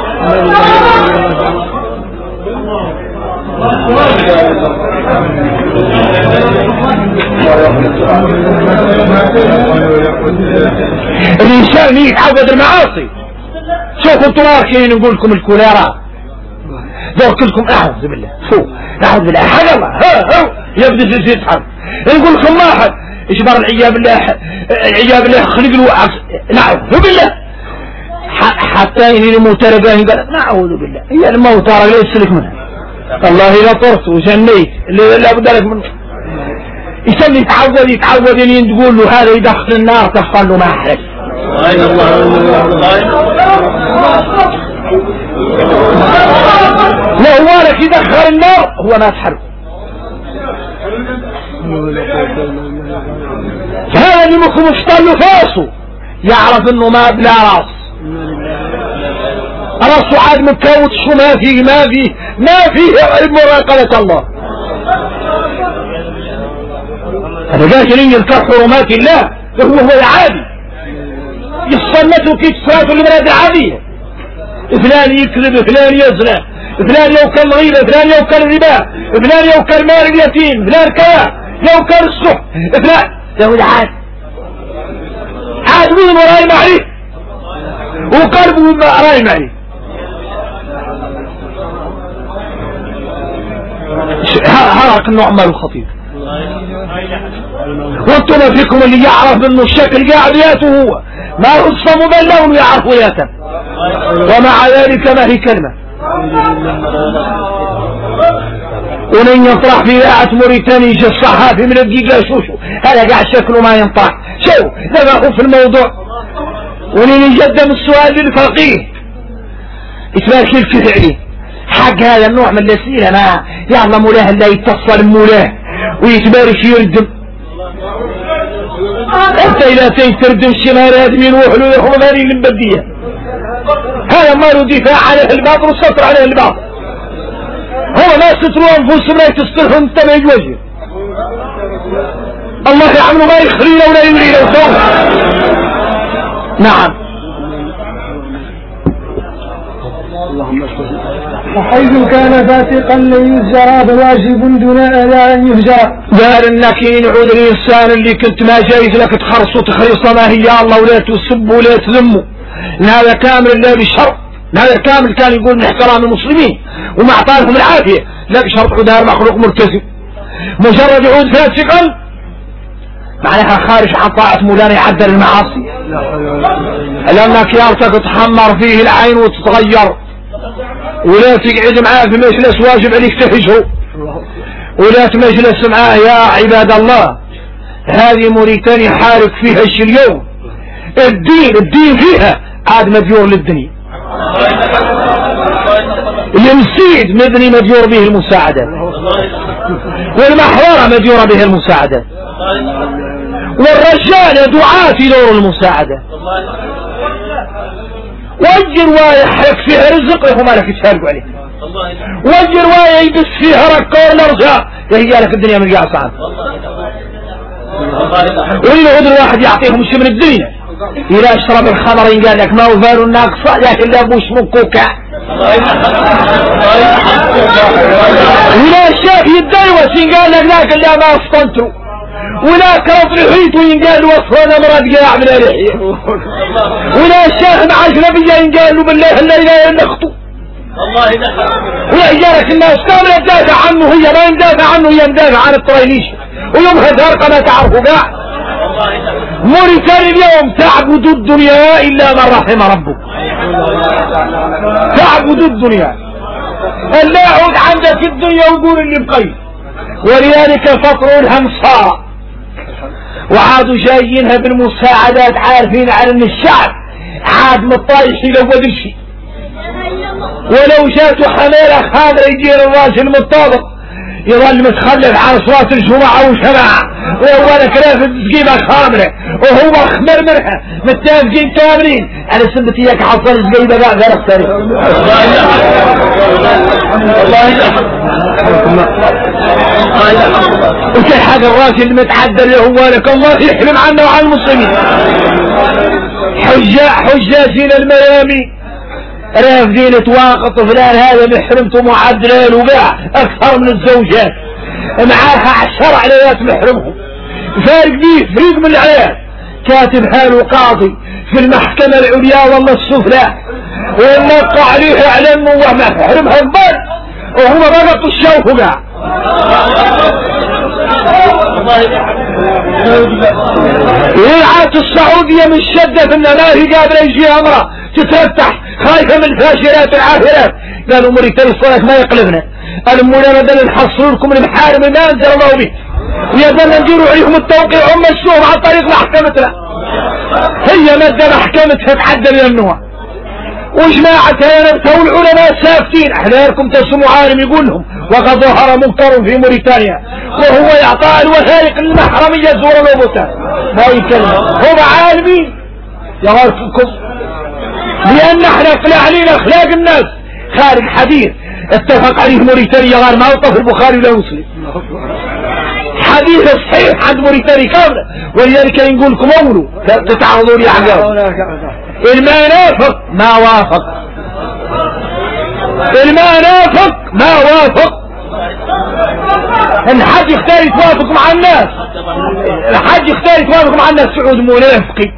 الانسان يتعود المعاصي شوفوا انتوا راكين نقول لكم الكوليرا دور كلكم اعوذ بالله اعوذ بالله حق الله يبدأ يتحرك نقول لكم ما احد اجبر العياذ بالله خلق له نعوذ بالله حتى اني الموتى قال نعوذ بالله هي الموتى ليس لك منها الله لا طرت وجنيت لا بد لك منه يسمي يتعود ان تقول له هذا يدخل النار تحصل له ما احرج لو مالك يدخل النار هو ما تحرك هذا اللي مخه مشطل له فاسه يعرف انه ما بلا راس راسه عاد مكوت شو ما فيه مراقبة الله هذا جاهل ينكر حرمات الله هو العادي يصنته كيف صلاته لبلاد العادية فلان يكذب فلان يزرع فلان يوكل غيبة فلان يوكل ربا فلان يوكل مال اليتيم فلان كذا يوكل الصح فلان له العاد عاد مين ورايم عليه وقلبه رايم عليه عارف انه عمله خطير، وانتم ما فيكم اللي يعرف انه الشكل قاعد ياته هو ما هو الصم بلون يعرف وياته، ومع ذلك ما هي كلمة. ولن يطرح في إذاعة موريتانيا يجي الصحافي من الدقيقة شوشو هذا قاعد شكله ما ينطح شو نبقوا في الموضوع. ولن يقدم السؤال للفقيه يتبارك الكثير عليه حق هذا النوع من الأسئلة ما يعلم مولاه لا يتصل مولاه ويتبارك يردم. انت إذا تردم الشمال هذا من وحلو يخرج هذه المبدية هذا ما له دفاع عليه الباطل والسطر عليه الباطل. هو ما ستروا أنفسهم لا يسترهم انت ما يجوزي الله يعمل ما يخرينا ولا يرينا وصوم. نعم. وحيث كان فاسقا لن يهجر فواجب دون أن يهجر. قال انك ينعود الانسان اللي كنت ما جايز لك تخرص وتخرص ما هي الله ولا تسب ولا تذمه، ان هذا كامل الله بالشرط، هذا كامل كان يقول من احترام المسلمين ومع طالهم العافية، لك شرط عدار مخلوق مرتزم. مجرد يعود فاسقا معناها خارج عن طاعة مولانا يعدل المعاصي، لانك يارتك تحمر فيه العين وتتغير ولا تقعد معاه في مجلس واجب عليك تهجره ولا تمجلس معاه. يا عباد الله هذه موريتانيا حارك فيها الشي اليوم الدين فيها عاد مديور للدنيا، المسيد مدني مديور به المساعدات والمحرارة مديورة به المساعدات والرجال دعاة دور المساعدة. وجر ويحرك فيها رزق وما لك تشاركوا عليه، وجر ويبس فيها ركور الارجاء هي لك الدنيا من قاع صعب. وإذا غدر واحد يعطيهم شيء من الدنيا إذا اشرب الخمر قال لك ما هو فار الناقصة لكن لا بوش من كوكا ولا شاف يدايوس قال لك لكن لا ما اسطنتوا ولا كرط رحيت وينقال وصفنا مراد قاع من الرحية ولا شاف مع أجنبية ينقال له بالله لا إله إلا أخطو ولا إجارك الناس كامل يدافع عنه هي ما يندافع عنه هي يندافع عن الطرينيش ويوم هدار ما تعرفوا قاع. موريتانيا اليوم تعبد الدنيا إلا من رحم ربك، تعبد الدنيا لا يعود عندك الدنيا وقول اللي بقي. ولذلك فطروا الهم صار وعادوا جايينها بالمساعدات عارفين على ان الشعب عاد مطايش لو ودرشي ولو جاته حميرة خامرة يجير الراجل مطابق يظل متخلف عن صلاة الجمعة وجماعة وهو كلام تسقيمة خامرة وهو اخمر منها متفقين كاملين على سنة اياك حصل سقيمة بعد غير الثاني. وكل حاجة الراجل المتعدى اللي هو لك الله يحلم عنه وعن المسلمين. حجاجين الميامي رافدين تواقط فلان هذا محرمته معدلين وباع اكثر من الزوجات معاها 10 عليات محرمهم فارق بيه فريق من العيال كاتب حاله قاضي في المحكمة العليا والله السفلى ونقع عليه اعلان انه محرمها الضال وهم ربطوا الشوك وقع. والعات السعودية من شدة ان ما هي قادرة يجيها امرأة تتفتح خايفة من الفاشرات العاهرات قالوا موريتانيا الصلاة ما يقلبنا قالوا مولانا بدل نحصلوا لكم المحارم ما انزل الله به ويظل نديروا عليهم التوقيع هم الشوم عن طريق محكمتنا هي مادة محكمتها تعدل النوع وجماعتها نبتوا العلماء سافتين احلالكم تسموا عالم يقول لهم وقد ظهر منكر في موريتانيا وهو يعطى الوثائق المحرمية زور الوبوتان هاي كلمة هم عالمين يغاركم لأن احنا اقلع علينا اخلاق الناس خارج حديث اتفق عليه موريتانيا غير ما وقف البخاري ولا مسلم حديث صحيح عند موريتانيا كاملة ولذلك نقول لكم اولوا تتعرضوا لي عقاب الماء نافق ما وافق الماء نافق ما وافق الحج يختار يتوافق مع الناس الحج يختار يتوافق مع الناس سعود منافقي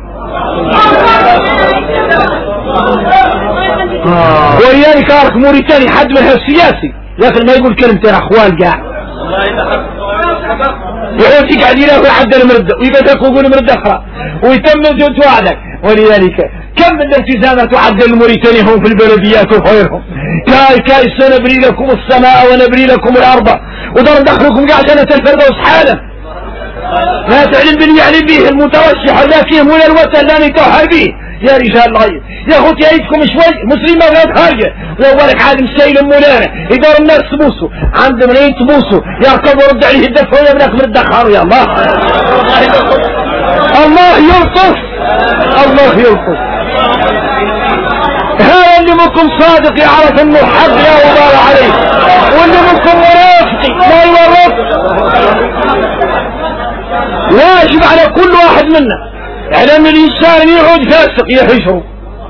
ولذلك ارك موريتاني حد منها السياسي لكن ما يقول كلمتين اخوان قاع يعود يقعد يلاقي يعدل مرده ويبدأ يقول مرده اخرى ويتم جنت وعدك. ولذلك كم من التزامات تعدل الموريتاني هم في البلديات وغيرهم. كاي سنبري لكم السماء ونبري لكم الارض ودار دخلكم قاعد جنة الفردوس حالا. لا تعلم باللي يعلم به المترشح لا فيه من الوتن لا نتوحر به يا رجال الغيب. يا اخوتي عيدكم شوي مسلمة غير حاجة وولك عاد مسيل مولانا يدور الناس تبوسوا عند منين تبوسوا يركب ورد عليه الدفع ويا ابنك من الدخار. يا الله الله يلطف الله يلطف. هذا اللي منكم صادق يعرف انه حق لا وبال عليه واللي منكم منافقي لا يورط. واجب على كل واحد منا على ان الانسان يعود فاسق يحشره.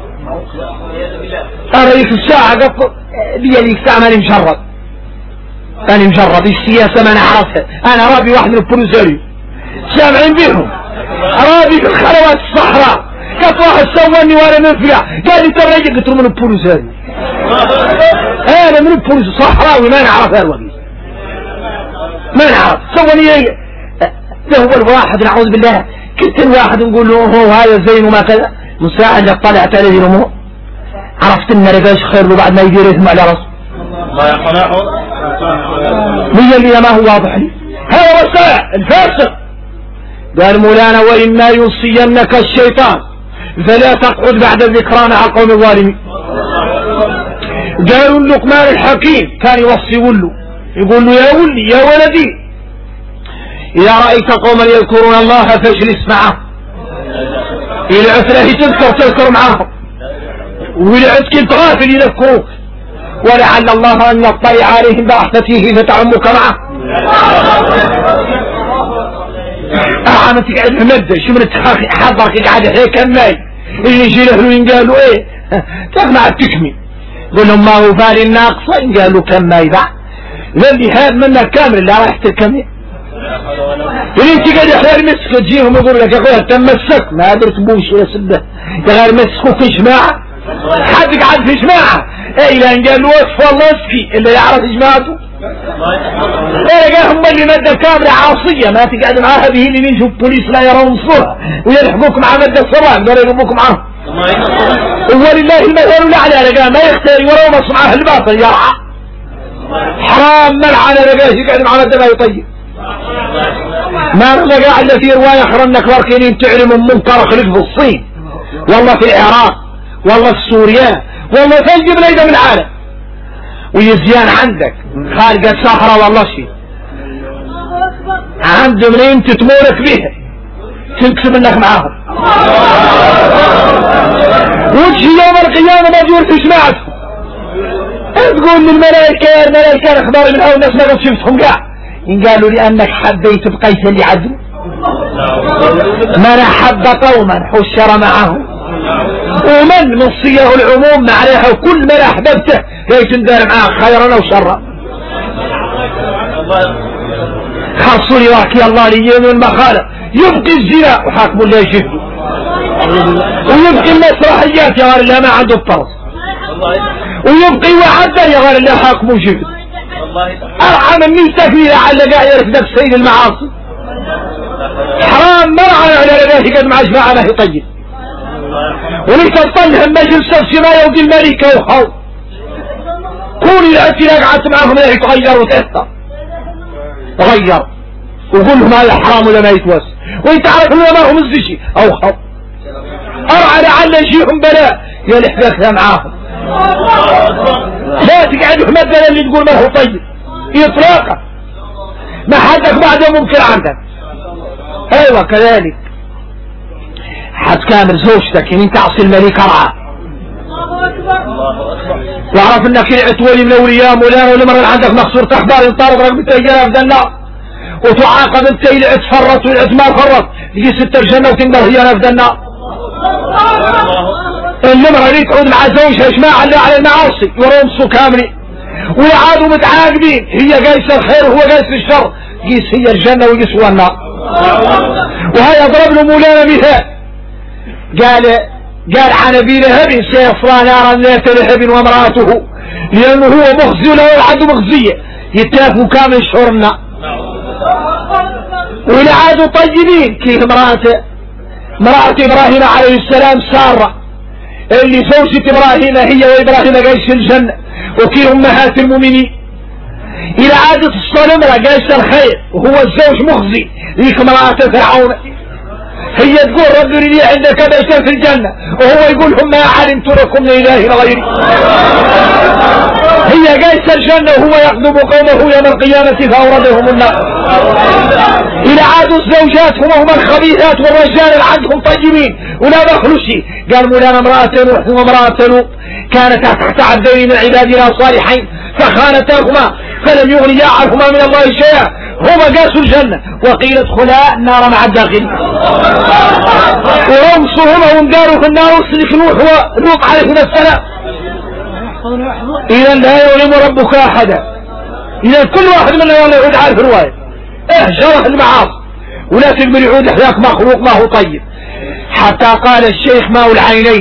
انا ذيك الساعة قلت بيديك الساعة ماني مشرد ماني مشرد السياسة ما نعرفها. انا رابي واحد من البوليساريو سامعين بيهم رابي في الخلوات الصحراء قلت واحد سواني وانا منفلع قال لي ترى يجي قلت له من البوليساريو انا من البوليس صحراوي ما نعرفها الوقت ما نعرف سواني ده هو الواحد نعوذ بالله. كنت الواحد نقول له هو هذا زين وما كذا مساعد طلعت على ذي الامور عرفت ان رجاش خير له بعد ما يدير يسمع على راسه الله يقنعه هي اللي ما هو واضح لي. هذا وسائل الفاسق. قال مولانا واما يوصينك الشيطان فلا تقعد بعد الذكرى مع القوم الظالمين. قالوا لقمان الحكيم كان يوصي له يقول له يا ولي يا ولدي إذا رأيت قوما يذكرون الله فاجلس معهم إلى عسره تذكر معهم ولعدك الغافل يذكروك ولعل الله أن يطلع عليهم برحمته فتعمك معه. ما تقعد ممدة شو من حضرك قاعد هيك كماي اللي يجي له ينقالوا ايه تغنى التكمي قول لهم ما هو فالي الناقصة ينقالوا كماي بعد للي هذا منك كامل اللي راح تكمي اللي انت قاعد يحلال مسك تجيهم يقول لك يا اخويا تمسك ما قدرت تبوش ولا سبه غير مسكوا في جماعة حد قاعد في جماعة ايه لان قال وصف والله اسكي اللي يعرف جماعته ايه قال هم اللي مادة كاملة عاصية ما تقعد معها هذه اللي يجوا البوليس لا يرون صورة ويلحقوك مع مادة الصباح دول يلحقوك معهم ولله المثل الاعلى لقاه ما يختار ولو ما صنعه الباطل يرعى حرام ملعن لقاه يقعد مع مادة ما يطيب ما لقاه الا في رواية اخرى كواركينين تعلم منكر خلق في الصين والله في العراق والله في سوريا والله في البلاد من العالم ويزيان عندك خارقة صحراء والله شيء عنده منين تتمورك بيها تنكسب انك معاهم وجه يوم القيامة ما تقول في جماعتهم تقول للملائكة اخبار من اول ناس ما قد شفتهم قاع ان قالوا لانك حبيت بقيس اللي عدو من حب قوما حشر معهم ومن من صيغ العموم معناها كل من احببته يتندار معاه خيرا او شرا خاصوا لي واكي الله لي من المخالف يبقي الزنا وحاكموا الله يشهدوا ويبقي المسرحيات يا غير الله ما عنده الطرس ويبقي وعدا يا غير الله حاكموا يشهدوا ارحم من تكبير على قاعد يعرف نفس سيد المعاصي حرام مرعى على رباه قد مع جماعة ما هي طيب وليس تطلهم مجلس السماء يودي الملكة وخو كوني الاتلاق قعدت معهم لا يتغير وتأثر غير وقول لهم هذا حرام ولا ما يتوس وانت عارف انه ما هم الزشي او خو ارعى لعل يجيهم بلاء يلح ذاك معاهم لا تقعد مدنا اللي تقول ما هو طيب اطلاقا ما حدك بعده ممكن عندك ايوه كذلك حد كامل زوجتك ان تعصي الملك ارعى واعرف انك يعت ولي من اولياء مولانا ولمرة عندك مخصورة اخبار ينطارد رقبتك رجال في النار وتعاقب انت يلعت فرط ويلعت ما فرط تجي 6 الجنة وتنقل هي نفذ النار المرة اللي تقعد مع زوجها جماعة اللي على المعاصي ورمصوا كاملين ويعادوا متعاقبين هي قايسة الخير وهو قايس الشر قيس هي الجنة وقيس هو النار وهي ضرب له مولانا مثال قال عن ابي لهب سيصلى نارا ذات لهب وامراته لانه هو مخزي ولا عنده مخزية يتلافوا كامل شهورنا. وإلى عادوا طيبين كيف امرأة إبراهيم عليه السلام سارة اللي زوجة إبراهيم هي وإبراهيم جيش الجنة وكي أمهات المؤمنين. إلى عادة الصنمرة جيش الخير وهو الزوج مخزي ذيك امرأة فرعون هي تقول رب لي عندك بيتا في الجنة وهو يقول هم ما علمت لكم من إله غيري. هي جيش الجنة وهو يقدم قومه يوم القيامة فأوردهم النار. إلى عاد الزوجات هم الخبيثات والرجال اللي عندهم طيبين ولا دخلوا شيء. قال مولانا امرأة نوح وامرأة لوط كانتا تحت عبدين من عبادنا صالحين فخانتاهما فلم يغنيا عنهما من الله شيئا هما قاسوا الجنة وقيل ادخلا النار مع الداخل. ورمصهما ونداروا في النار وسلك نوح ولوط عليهما السلام. إذا لا يظلم ربك أحدا. إذا كل واحد منا يعود عارف الرواية اهجره المعاصي ولا تقبل يعود إحياك مخلوق ما هو طيب. حتى قال الشيخ ماء العينين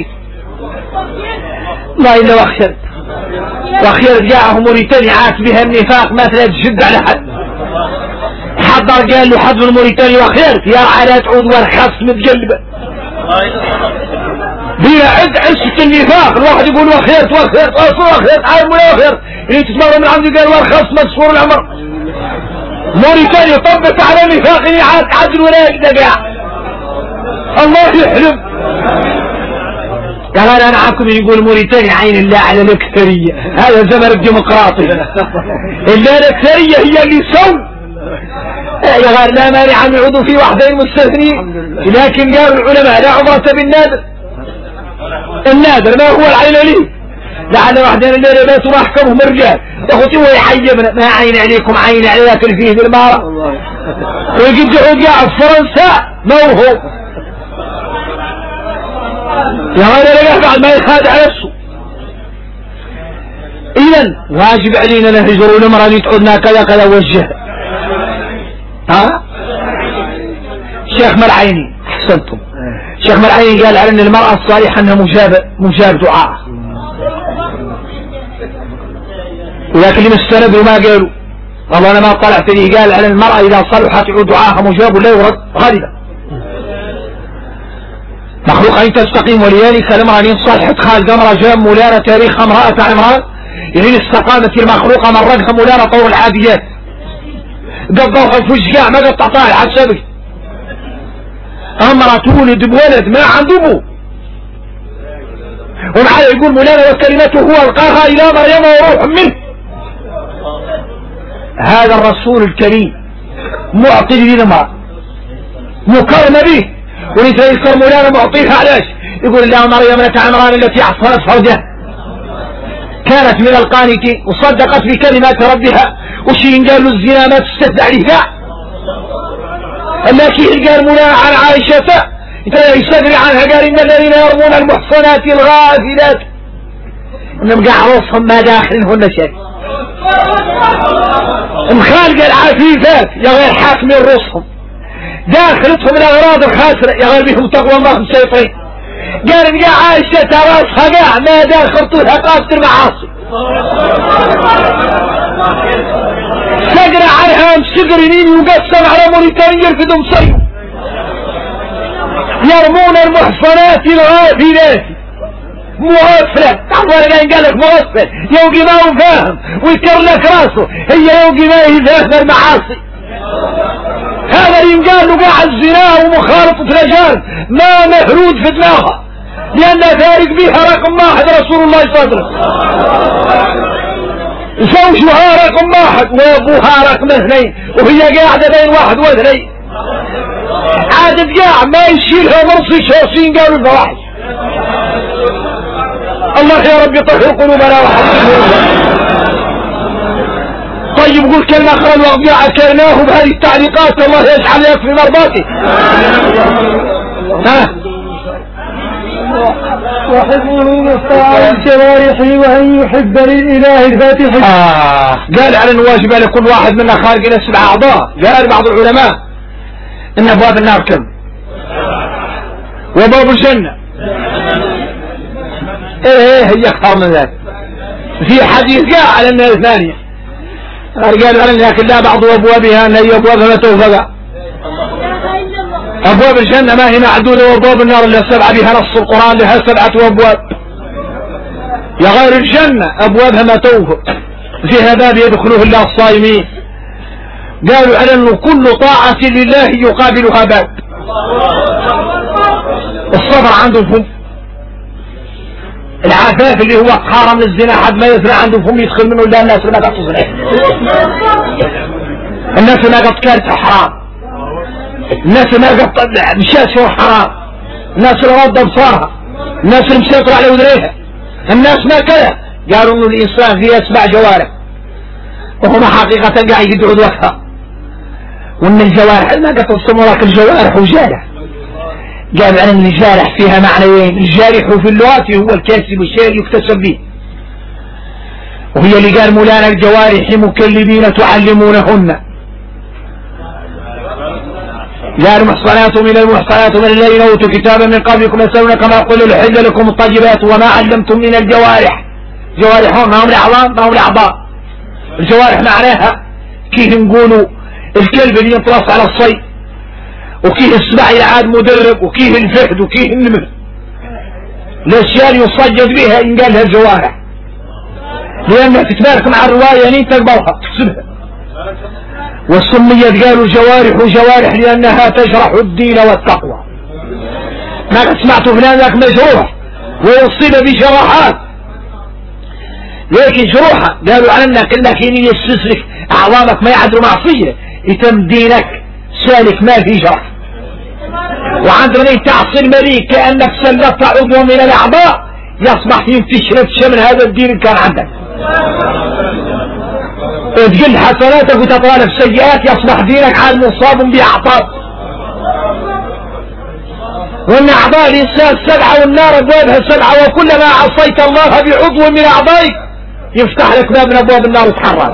ما إلا وأخيرت جاءهم موريتاني عاش بها النفاق ما تشد على حد. حضر قال له حد من موريتاني وأخيرت يا على تعود والخص متقلبة بيها عد عشة النفاق. الواحد يقول وأخيرت عالم ولا وأخيرت اللي تسمعوا من عندي قال والخص مدفور العمر. موريتاني طبت على النفاق اللي عدل ولا يقدر الله يحلم. قال انا معكم يقول موريتانيا عين الله على الاكثريه هذا زمن الديمقراطي الا الاكثريه هي اللي سو يا غير لا مانع ان يعودوا في وحدين مستثنين. لكن قالوا العلماء لا عبرة بالنادر. النادر ما هو العين لي لعل وحدين الليله باتوا ما احكمهم الرجال اخوتي ويحيبنا ما عين عليكم عين على ياكل فيه بالماره ويجد يعود قاعد فرنسا ما هو يا غير بعد ما يخادع نفسه. إذن واجب علينا نهجر المرأة اللي تعودنا كذا وجه. ها شيخ مرعيني احسنتم. شيخ مرعيني قال على ان المرأة الصالحة انها مجاب دعاء ولكن اللي مستندوا ما قالوا والله انا ما طلعت لي. قال على المرأة اذا صلحت يعود دعاءها مجاب ولا يرد غالبا مخلوق أن تستقيم. ولذلك المرأة صالحة خالد امرأة جاء مولانا تاريخ امرأة عمران يعني استقامت المخلوقة مرقها مولانا طور العاديات قضوها في الفجاع ما قد تعطاها الحسابي. امرأة تولد بولد ما عنده ابو ومعاه يقول مولانا وكلمته هو القاها الى مريم وروح منه. هذا الرسول الكريم معطي للمرأة مكرم به وليس يذكر مولانا معطيها علاش يقول الله مريم ابنة عمران التي احصنت فرجها كانت من القانتين وصدقت بكلمات ربها وشين قالوا الزنا ما تستثنى عليها. لكن قال مولانا عن عائشة يستدري عنها قال ان الذين يرمون المحصنات الغافلات انهم قاعروصهم ما داخلهن شيء مخالق العفيفات يا غير حاكمين رؤوسهم داخلتهم الاغراض الخاسرة يا غير بهم تقوى الله مسيطرين. قال ان عائشة راسها قاع ما داخلتها قافة المعاصي سقر عنها مسقر يمين وقسم على موريتانيا يرفدهم صيو يرمون المحصنات الغافلات مغفلة. تعرفوا انا قال لك مغفل يوقي ما هو فاهم ويكر لك راسه هي يوقي ما يفهم المعاصي. هذا ينقال له قاعد الزنا ومخالطة الرجال ما مهرود في دماغها لأن فارق بها رقم واحد رسول الله صلى الله عليه وسلم زوجها رقم واحد وابوها رقم اثنين وهي قاعدة بين واحد واثنين عادة قاع ما يشيلها مرصي شوصين قالوا الفواحش. الله يا رب يطهر قلوبنا وحسنه. طيب قول كلمة أخرى الوقت عكرناه بهذه التعليقات الله يجعل يكفي مرضاتي. ها وحفظه مستعى الجوارح وأن يحب للإله الفاتح. قال على الواجب على كل واحد منا خارج إلى 7 أعضاء. قال بعض العلماء إن أبواب النار كم وباب الجنة إيه هي أكثر من ذلك. في حديث قال على النار الثانية قالوا على لكن لا بعض أبوابها أن هي أبوابها توفق. أبواب الجنة ما هي معدودة، وأبواب النار إلا 7 بها نص القرآن لها 7 أبواب. يا غير الجنة أبوابها ما توفق، فيها باب يدخله إلا الصائمين. قالوا على أنه كل طاعة لله يقابلها باب. الصبر عندهم فم، العفاف اللي هو طهارة من الزنا حد ما يزرع عندهم فم يدخل منه إلا الناس اللي ما قد تصنع، الناس اللي ما قد كانت حرام، الناس اللي ما قد مشاشة حرام، الناس اللي رد أبصارها، الناس اللي مسيطرة على وذريها، الناس ما كذا. قالوا انه الانسان فيه 7 جوارح وهم حقيقة قاعد يدعوا وقتها، وان الجوارح ما قد تصموا الجوارح وجارح. قالوا ان الجارح فيها معنيين، الجارح في اللغة هو الكاسب الشيء يكتسب به، وهي اللي قال مولانا الجوارح مكلبين تعلمونهن. قالوا محصنات من المحصنات من الذين اوتوا كتابا من قبلكم يسألون كما قل الحل لكم الطيبات وما علمتم من الجوارح. جوارحهم ما هم الاعضاء، ما هم الاعضاء. الجوارح معناها كيف نقولوا الكلب اللي ينطلس على الصيد، وكيف السبع يعاد مدرب، وكيف الفهد، وكيف النمر. الاشياء اللي يصجد بها ان قالها الجوارح، لانها تتبارك مع الروايه يعني تقبلها تكسبها. والسميت قالوا جوارح لأنها تجرح الدين والتقوى. ما قد سمعتوا فلان ذاك مجروح ويصيب بجراحات، لكن جروحة قالوا عنك انك يسسلك اعظامك ما يعدل معصية يتم دينك سالك ما في جرح. وعندما تعصي المليك كأنك سلطت عضو من الاعضاء يصبح ينتشر من هذا الدين كان عندك، وتقل حسناتك وتطالب سيئات يصبح دينك عاد مصاب بأعطاب. وان اعضاء الانسان 7 والنار ابوابها 7، وكلما عصيت الله بعضو من اعضائك يفتح لك باب من ابواب النار وتحرر.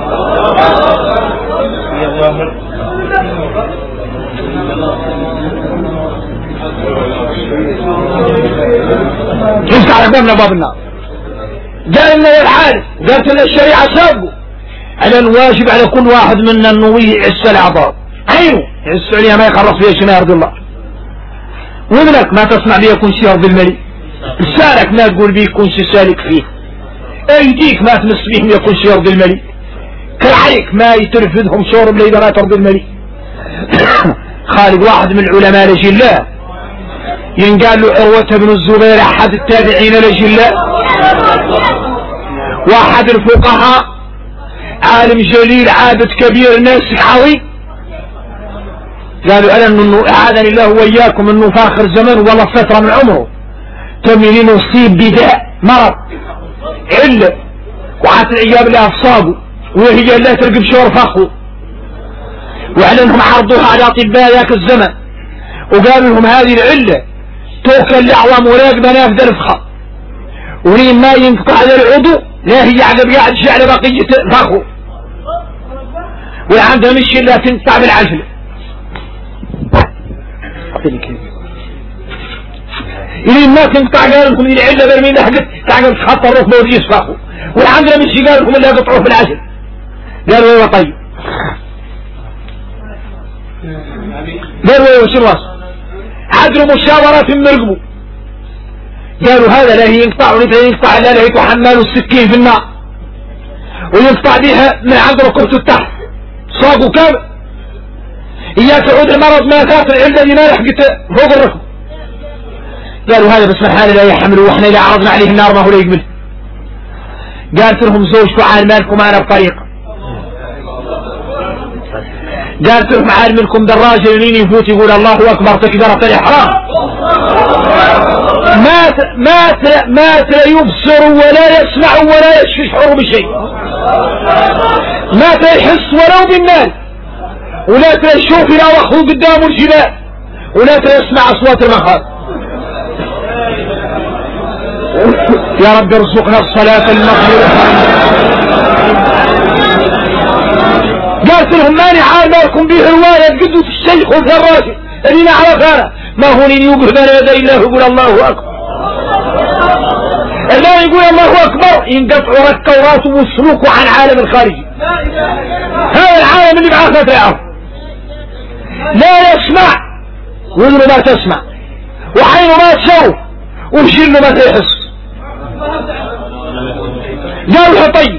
يفتح لك باب من ابواب النار. قال لنا الحارث، قالت لنا الشريعة سابقوا على الواجب على كل واحد منا انه يعس الاعضاء. عينه يعس عليها ما يخلص فيها شيء ما يرضي الله. وابنك ما تسمع به يكون شيء يرضي الملك، لسانك ما تقول به يكون شيء سالك فيه، ايديك ما تمس بهم يكون شيء يرضي الملك، كرعيك ما يترفدهم شرب ليلة ما ترضي الملك. خالد واحد من العلماء لجلاء ينقال له عروة بن الزبير احد التابعين لجلاء، واحد الفقهاء عالم جليل عابد كبير ناسك عظيم. قالوا أنا أنه أعاذني الله وإياكم أنه في آخر زمن والله فترة من عمره تمينين يصيب بداء مرض علة وعات العياب اللي أصابه وهي لا ترقب شعور فخو، وعلى أنهم عرضوها على أطباء ذاك الزمن وقالوا لهم هذه العلة توكل لأعظم وراقبة نافذة الفخة، ولين ما ينقطع هذا العضو لا هي عقب قاعد شعر بقية فخو، وعندها مشي لا تنقطع بالعجلة. إلين ما تنقطع قال لكم إلي علة برمين لحقت تعقب تخطى الركبة ودي يسفاقوا، والعندنا مشي قال لكم اللي قطعوه بالعجل. قالوا ايوه طيب، قالوا ايوه شنو واصل عدلوا مشاورات مرقبوا. قالوا هذا لا ينقطع ولا ينقطع لا لهيك حمال السكين في النار وينقطع بها من عند ركبته التحت صاقوا كامل، إياك تعود المرض ما كانت العلة دي ما لحقت فوق الركب. قالوا هذا بس الحال لا يحملوا واحنا إذا عرضنا عليه النار ما هو لا يقبل. قالت لهم زوجكم عال مالكم أنا بطريقة، قالت لهم عال منكم دراجة ينين يفوت يقول الله أكبر تكبيرة الإحرام، مات لا يبصر ولا يسمع ولا يشعر بشيء، مات يحس ولو بالنال، ولا تشوف إلى وخه قدام الجبال، ولا تسمع أصوات المخاض. يا رب ارزقنا الصلاة المغفورة. قالت لهم ماني عال مالكم به رواية قدوا الشيخ والراجل اللي نعرف أنا ما هو لين يوقف بين يدي الله يقول الله أكبر. الله يقول الله أكبر ينقطع ركه وراسه وسلوكه عن عالم الخارجي. هذا العالم اللي معاه فتعرف لا يسمع وذنه ما تسمع وعينه ما تشوف وشله ما تحس. قالوا طيب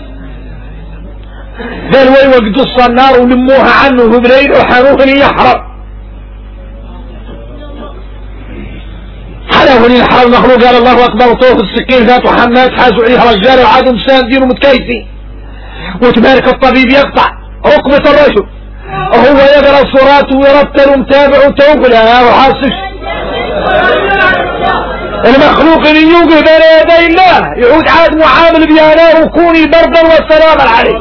قال وي وقدص النار ولموها عنه في بليل وحنوه يحرق حلوه يحرق المخلوق. قال الله أكبر وطوف السكين ذات وحمات حازوا عليها رجال وعادوا مساندين ومتكيسين وتبارك الطبيب يقطع ركبة الرجل وهو يقرأ صوراته ويرتل ومتابع وتوب لا وحاسس المخلوق اللي يوقف بين يدي الله يعود عاد معامل بياناه وكوني بردا والسلام عليه.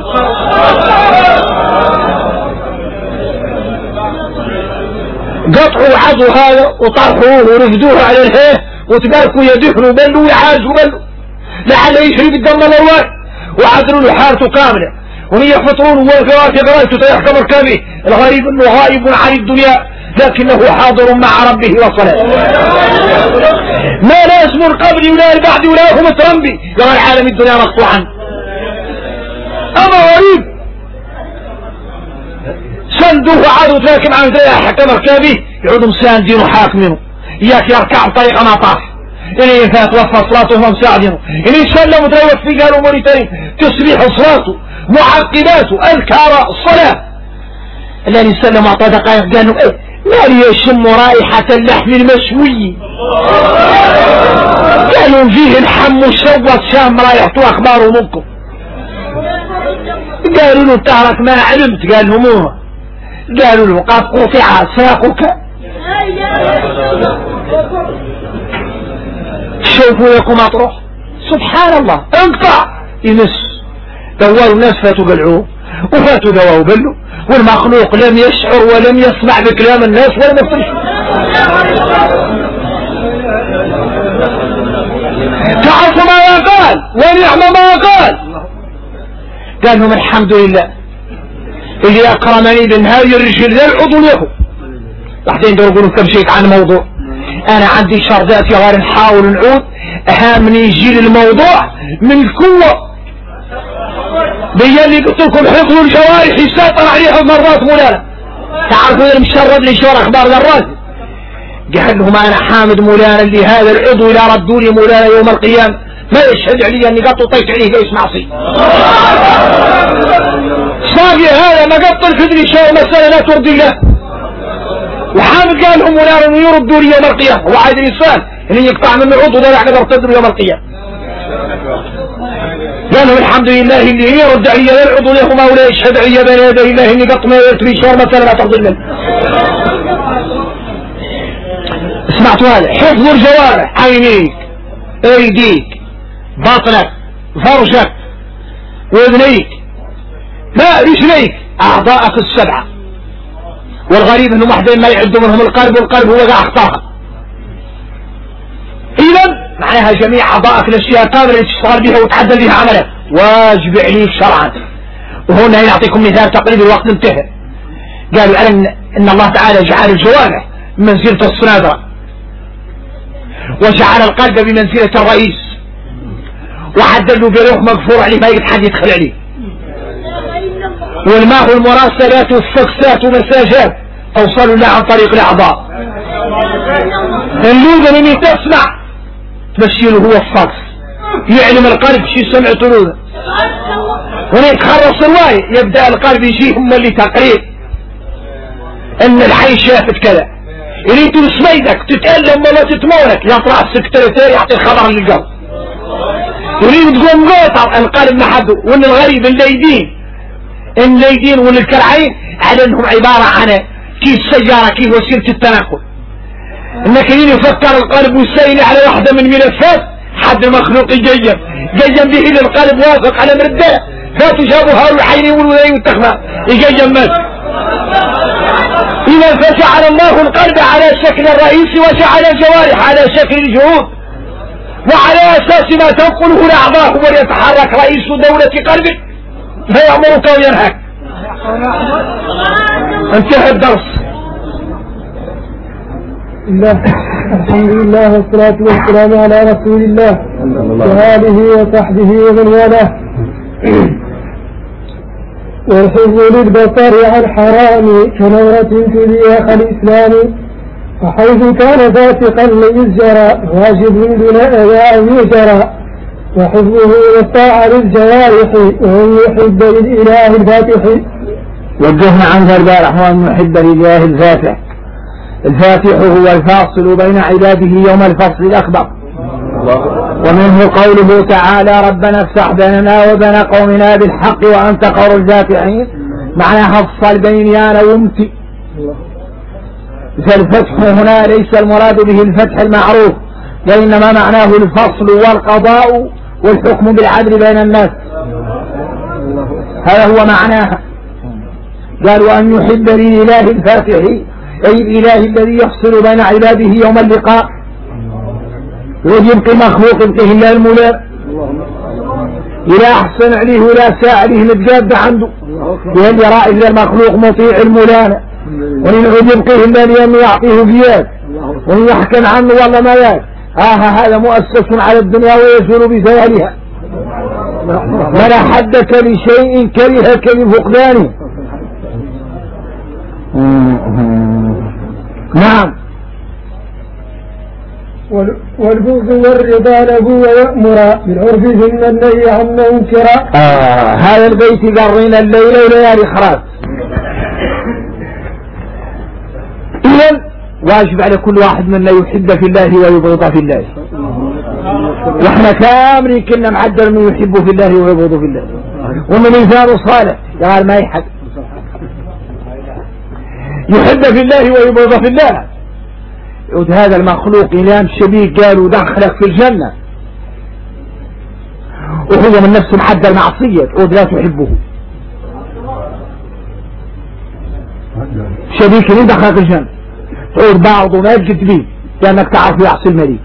قطعوا عضوا هذا وطرحوه ورفدوه على الهيه وتباركوا يدفنوا بلوا ويعالجوا بلوا لعل يشرب الدم الأول وعدلوا له حالته كاملة ومن يحفطون والفراش قرايته تيحكم ركابه. الغريب انه غائب عن الدنيا لكنه حاضر مع ربه وصلاته ما لا اسم القبر ولا البعد ولا هو مترنبي لغا العالم الدنيا مقطوعا. اما غريب سندوه عادوا تراكم عن ذلك حكم ركابه يعودوا مساندين وحاكمينه اياك يركع بطريقه ما طاف إني فات وفى صلاته وهم مساعدينه إني سلم وتروت فيه قالوا مريتين تصبيح صلاته معقباته أذكار الصلاة الذي سلم أعطى دقائق قالوا إيه لا ليشم رائحة اللحم المشوي قالوا فيه الحم شوت شام رايحته أخباره منكم. قالوا له تهرك ما علمت قال همومه. قالوا له قد قطع ساقك شوفوا لكم اطرح سبحان الله انقطع يمس دوار الناس فاتوا قلعوه وفاتوا دواء وبلوا والمخلوق لم يشعر ولم يسمع بكلام الناس ولم يفترش. تعرف ما قال ونعم ما قال لهم الحمد لله اللي اكرمني بهذه الرجل لا العضو له. بعدين يقولوا كم شيء عن موضوع انا عندي شرطات غير نحاول نعود اهم يجي الموضوع من القوة بيا اللي قلت لكم حفظوا الجوارح يسيطر عليها مرات مولانا. تعرفوا المشرد اللي شور اخبار ذرات قال لهم انا حامد مولانا اللي هذا العضو الى ردوا لي مولانا يوم القيامة ما يشهد علي اني قد طيت عليه ليش معصي صافي هذا ما قد طلت لي شور مسألة لا ترضي الله. وحامد قال لهم مولانا يردوا لي يوم القيامة هو عايز الانسان اللي يقطع من العضو ده احنا نرتد يوم القيامة. قال لهم الحمد لله اللي يرد علي لا العضو له ما ولا يشهد علي بين يدي الله اني قط ما يرتبي شور مسألة لا ترضي الله. سمعتوا هذا حفظ الجوارح عينيك ايديك بطنك فرجك واذنيك ما رجليك اعضاءك السبعة. والغريب انهم واحدين ما يعدوا منهم القلب والقلب هو قاع اخطاها. اذا معناها جميع اعضاءك الاشياء كاملة اللي تشتغل بها وتعدل بها عملك واجب عليك شرعا. وهنا يعطيكم مثال تقريبا الوقت انتهى. قالوا ان الله تعالى جعل الجوارح منزلة الصنادرة وجعل القلب بمنزلة الرئيس وعدلوا بروح مغفور عليه ما يقدر حد يدخل عليه. والماء والمراسلات والسكسات ومساجات توصلوا له عن طريق الاعضاء. اللوذة اللي تسمع تمشي له هو الصقص يعلم القلب شي سمعته له ونيك خلص الرواية يبدأ القلب يجي هم اللي تقرير ان الحي شافت كذا يريدوا سميدك تتألم ولا تتمونك يطلع السكرتير يعطي الخبر للقلب يريد تقوم قاطع القلب محده. وان الغريب الليدين والكرعين على انهم عبارة عن كيف سيارة كيف وسيلة التنقل انك يفكر القلب ويسيل على واحدة من ملفات حد المخلوق يجيب به للقلب واثق على مردة فاتوا جابوها الحيني والوذي والتخمة يجيب مات. إذا فجعل الله القلب على شكل الرئيس وجعل الجوارح على شكل الجهود وعلى أساس ما تنقله الأعضاء وليتحرك رئيس دولة قلبك فيأمرك وينهاك. انتهى الدرس. الحمد لله والصلاة والسلام على رسول الله وآله وصحبه ومن والاه. والحفظ للبصر عن حرام كنظرة تذي أخ الإسلام، وحيث كان فاسقا ليزجرى واجب دون أذى أن يجرى، وحفظه والطاعة للجوارح وأن يحب للإله الفاتح. وجهنا عن ذا الرحمن محب لله الفاتح. الفاتح هو الفاصل بين عباده يوم الفصل الأخبر. ومنه قوله تعالى ربنا افتح بيننا وبين قومنا بالحق وأنت خير الفاتحين، معنى فصل بيني أنا وأمتي. فالفتح هنا ليس المراد به الفتح المعروف، وإنما معناه الفصل والقضاء والحكم بالعدل بين الناس، هذا هو معناها. قال وأن يحب لله الفاتح أي الإله الذي يفصل بين عباده يوم اللقاء، ويبقي مخلوق يبقيه الله المولى، إذا أحسن عليه ولا ساء عليه نتجاد عنده، لأن يرى إلا المخلوق مطيع المولانا، وإن يبقيه الله لأن يعطيه زياد، وإن يحكم عنه والله ما ياد. هذا مؤسس على الدنيا ويزول بزوالها. من حدك لشيء كرهك لفقدانه. نعم. والبغض والرضا له ويأمر بالعرف ثم النهي عما ينكر. هذا البيت قرينا الليل وليالي خراج. إذن واجب على كل واحد منا يحب في الله ويبغض في الله، واحنا كامرين كنا معدل انه يحب في الله ويبغض في الله، ومن انسان صالح قال ما يحب يحب في الله ويبغض في الله. هذا المخلوق إلام شبيه قالوا دخلك في الجنة وهو من نفسه معدل معصية تقول لا تحبه، شبيك اللي دخلك الجنة تقول بعضه ما يجد بيه لأنك تعرف يعصي المريض.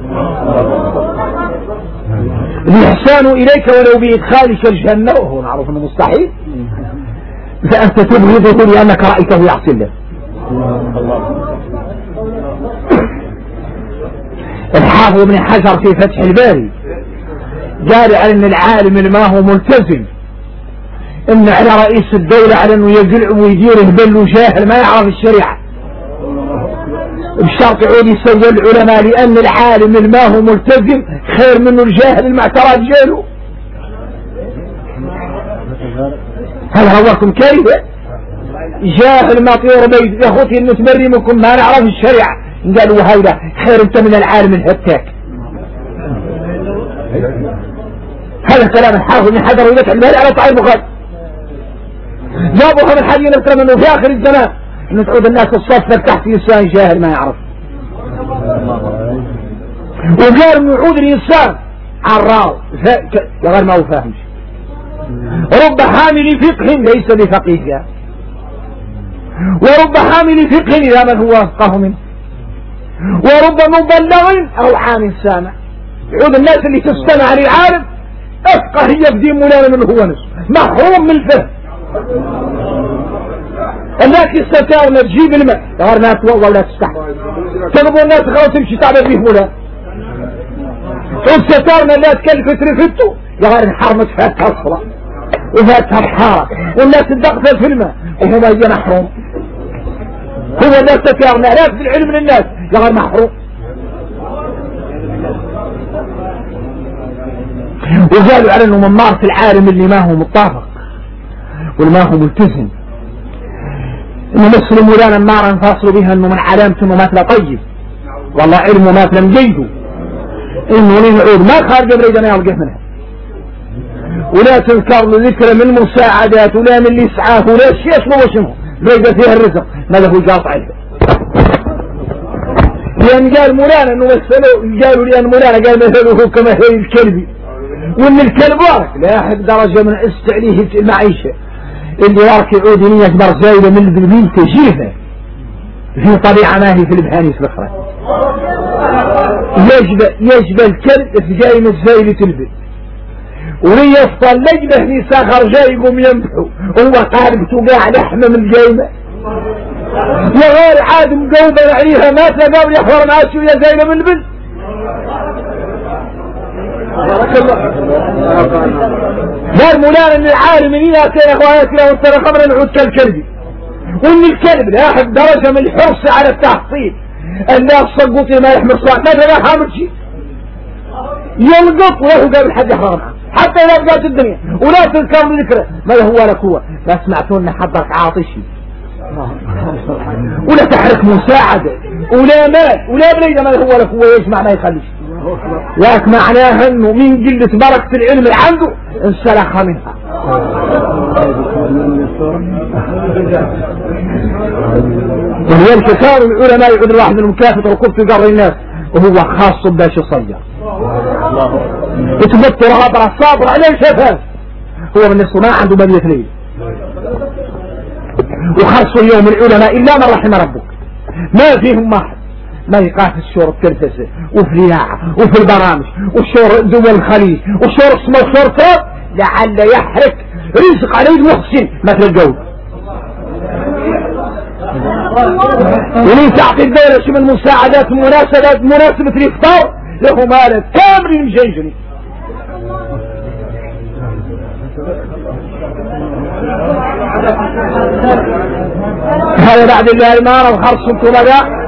الإحسان إليك ولو بإدخالك الجنة وهو معروف أنه مستحيل، فأنت تبغضه لأنك رأيته يعصي الله. الحافظ ابن حجر في فتح الباري قال على ان العالم اللي ما هو ملتزم ان على رئيس الدولة على انه يقلع ويدير هبل وجاهل ما يعرف الشريعة بشرط يعود يسوي العلماء، لان العالم اللي ما هو ملتزم خير منه الجاهل المعترض جاله. هل هواكم كيف جاهل ما طيور بيت يا اخوتي انه تمري منكم ما نعرف الشريعة، قالوا هيدا خير انت من العالم الهتاك. هذا كلام الحافظ بن حجر وفتح الباري على صحيح البخاري. جابوا من حديث نذكر منه في اخر الزمان ان تعود الناس الصف تحت انسان جاهل ما يعرف، وقال انه يعود الانسان عراو يا غير ما هو فاهم. رب حامل فقه ليس بفقيه، ورب حامل فقه الى من هو افقه منه، ورب مبلغ او عام سامع. يعود الناس اللي تستمع للعالم افقه هي في دين مولانا من هو نفسه محروم من الفهم. الناس يستتارنا تجيب الماء غير ما توضى ولا تستحق، تنظر الناس خلاص تمشي تعبد فيه مولانا، وستارنا لا تكلفت رفته غير انحرمت فاتها الصلاة وفاتها الحارة والناس تدقفل في الماء وهو ما هي محروم. هو الناس ستارنا لا في العلم للناس غير محروم. وقالوا على انه من مارس العالم اللي ما هو متفق واللي ما هو ملتزم انه مثل مولانا النار انفاصلوا بها انه من علامته انه مات طيب والله علمه مات لم جيده، انه للعود ما خارج بريدنا يلقه منها، ولا تذكر له ذكر من مساعدات ولا من الاسعاف ولا شيء اسمه وشمه بريدة فيها الرزق. ماذا هو قاطع له؟ لان قال مولانا انه مثلوا قالوا لان مولانا قال مثله كمثل الكلب، وان الكلب وارك لا يحب درجة من استعليه المعيشة اللي وارك يعود ان يكبر زايدة من البلبين تجيفه في طبيعة ما هي في البهاني سبخرة يجب الكلب في جاي من زايدة البل وليفضل لجبه في ساخر جاي يقوم ينبحو هو قارب توقع لحمة من الجايمة وغير عاد مقوبة عليها ما تقابل يحضر ناسه يا زايدة من البل. قال مولانا ان العالم من هنا كان اخواناتنا وانترى خمرا نعود كالكلب، وان الكلب لا يحب درجة من الحرص على التحصيل الناس صقوطي ما يحمل صلاح ما لا حامل شيء يلقط وله قبل حد يحرم حتى إذا بقات الدنيا ولا تذكر ذكره ما هو ولا قوة. لا سمعتون حضرك عاطشي ولا تحرك مساعدة ولا مال ولا بريدة ما هو ولا قوة يسمع ما يخليش، لك معناها انه من قلة بركة العلم اللي عنده انسلخ منها. ولذلك كانوا العلماء يقول الواحد من المكافة ركوب في قبر الناس وهو خاص باش يصير يتبطر هذا الصابر عليه شفاف هو من الناس ما عنده بنية ليل. وخاص اليوم العلماء إلا من رحم ربك ما فيهم واحد ما يقاس الشور التلفزة وفي الإذاعة وفي البرامج وشور دول الخليج وشور اسمه شرطات لعل يحرك رزق عليه المحسن مثل الجو. ولين تعطي الدولة شو من مساعدات مناسبة الإفطار له مالا كامل مجنجني. هذا بعد الله المارة وخرص الطلباء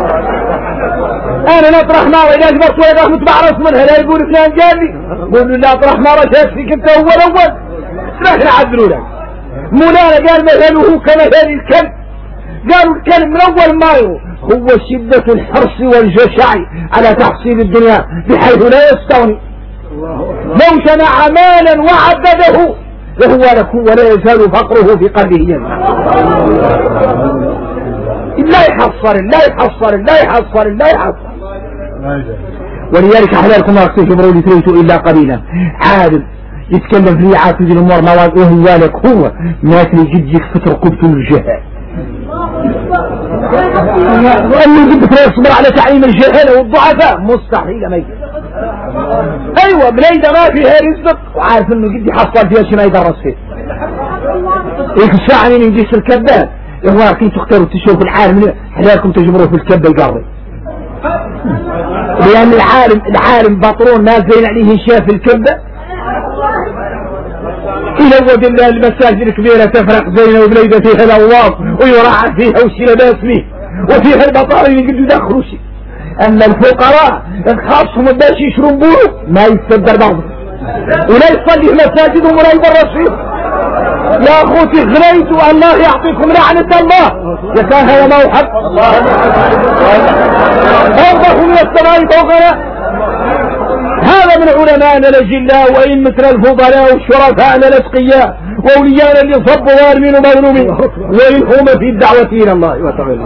انا نطرح مارة اذا جبرت ولا متبع رسم منها لا يقول فلان قال لي قول له اطرح مارة شاكفيك انت اول احنا عدلوا لك. مولانا قال مثله كمثال الكلب، قالوا الكلب من اول ما هو شدة الحرص والجشع على تحصيل الدنيا بحيث لا يستغني لو جمع مالا وعدده وهو لكم ولا يزال فقره في قلبه ينزع. لا يحصر لا يحصر لا يحصر لا يحصر. ولذلك أحلالكم ما اكتشفوا لتريتوا إلا قليلا عادل يتكلم في عاتد الأمور مواد وهو لك هو ناس يجدك فتركبتم الجهال أنه بدك يصبر على تعليم الجهال والضعفاء مستحيل ما يجب. أيوة بليدة ما فيها رزق وعارف أنه جدي حصل فيها شيء ما يدرس فيه إيك الساعة من يجيس الكبان إخوان كي تختاروا تشوفوا العالم حلالكم تجبروا في الكبة القاضي لأن العالم بطرون ما زين عليه شاف الكبة يلود الله المساجد الكبيرة تفرق زينة وبليدة فيها الأواف ويراعى فيها والشلباس فيه وفيها البطارين يقدروا يدخلوا شيء. أما الفقراء خاصهم باش يشرون بوه ما يتصدر بعضهم ولا يصلي في مساجدهم ولا يبرس فيهم. يا أخوتي غليتوا الله يعطيكم لعنة الله يكان هذا ما يحب أرضه من السماء فوقنا. هذا من علماءنا الأجلاء وأئمتنا الفضلاء والشرفاءنا الأتقياء وأولياءنا اللي صبوا ظالمين ومظلومين وإن هم في الدعوة إلى الله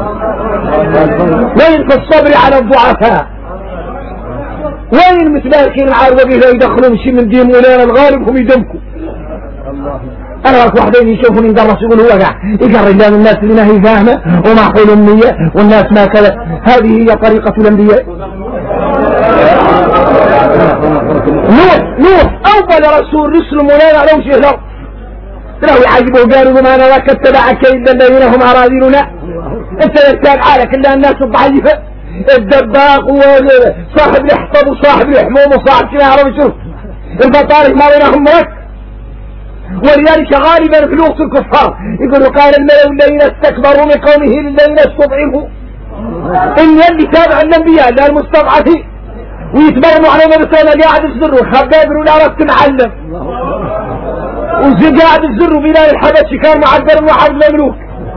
وإن في الصبر على الضعفاء وإن متباركين العارضة به لا يدخلون شيء من دين مولانا الغالب هم يدمكوا. أنا أراك واحدين يشوفون يدرس يقولوا هو يقرر الله الناس اللي ما هي فاهمة ومعقول النية والناس ما كذا. هذه هي طريقة الأنبياء. نوح أول رسول رسل مولانا على وجه الأرض له يعجبه قالوا ما نراك اتبعك إلا الذين هم أراذلنا أنت يتابع حالك إلا الناس الضعيفة الدباق وصاحب الحطب وصاحب الحموم وصاحب كما يعرف يشوف البطارق ما بينهم مرك. ولذلك غالبا في لغة الكفار يقولوا قال الملأ الذين استكبروا من قومه للذين استضعفوا إن اللي تابع الأنبياء لا المستضعفين ويتبرموا على مرسانا قاعد يزروا خبابر ولا رأس معلم وزي قاعد يزروا بلال الحبشي كان معبر وحرب المملوك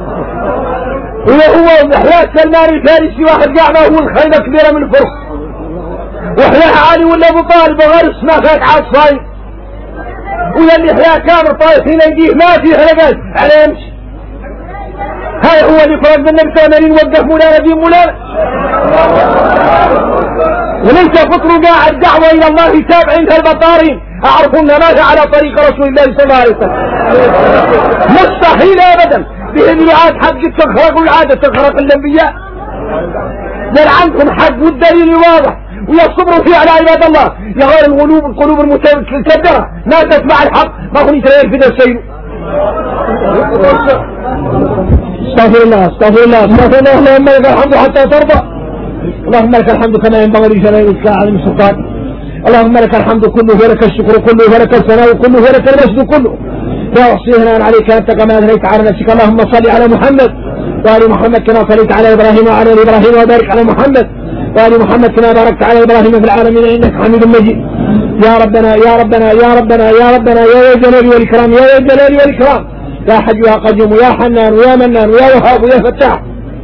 وهو محلاة سلمان الفارسي واحد قاعد هو الخيمة كبيرة من الفرس وحلاها علي ولا ابو طالب وغير اسمها فات عصاي ولا اللي حلاه كامل طايحين يديه ما فيه حلقات على يمشي. هذا هو اللي فرق بالنبي 80 وقف مولانا دين مولانا وليس فطروا قاعد دعوة إلى الله تابعين البطارين أعرفون ماذا على طريق رسول الله صلى الله عليه وسلم. مستحيل أبدا بهذه العادة حق تخرق العادة تخرق الأنبياء بل عندكم حق والدليل واضح ويصبروا فيه على عباد الله يغير القلوب المتكدرة ما تسمع الحق ما هو يتغير في السير. استغفر الله استغفر الله استغفر الله اللهم لك الحمد حتى ترضى اللهم لك الحمد كما ينبغي لجلالك على السلطان اللهم لك الحمد كله ولك الشكر كله ولك الثناء كله ولك المجد كله لا أحصي ثناء عليك أنت كما أثنيت على نفسك. اللهم صل على محمد وآل محمد كما صليت على إبراهيم وعلى آل إبراهيم وبارك على محمد وآل محمد كما باركت على إبراهيم في العالمين إنك حميد مجيد. يا ربنا يا ربنا يا ربنا يا ربنا يا ذا الجلال والإكرام يا ذا الجلال والإكرام يا حي يا قيوم يا حنان يا منان يا وهاب يا فتاح.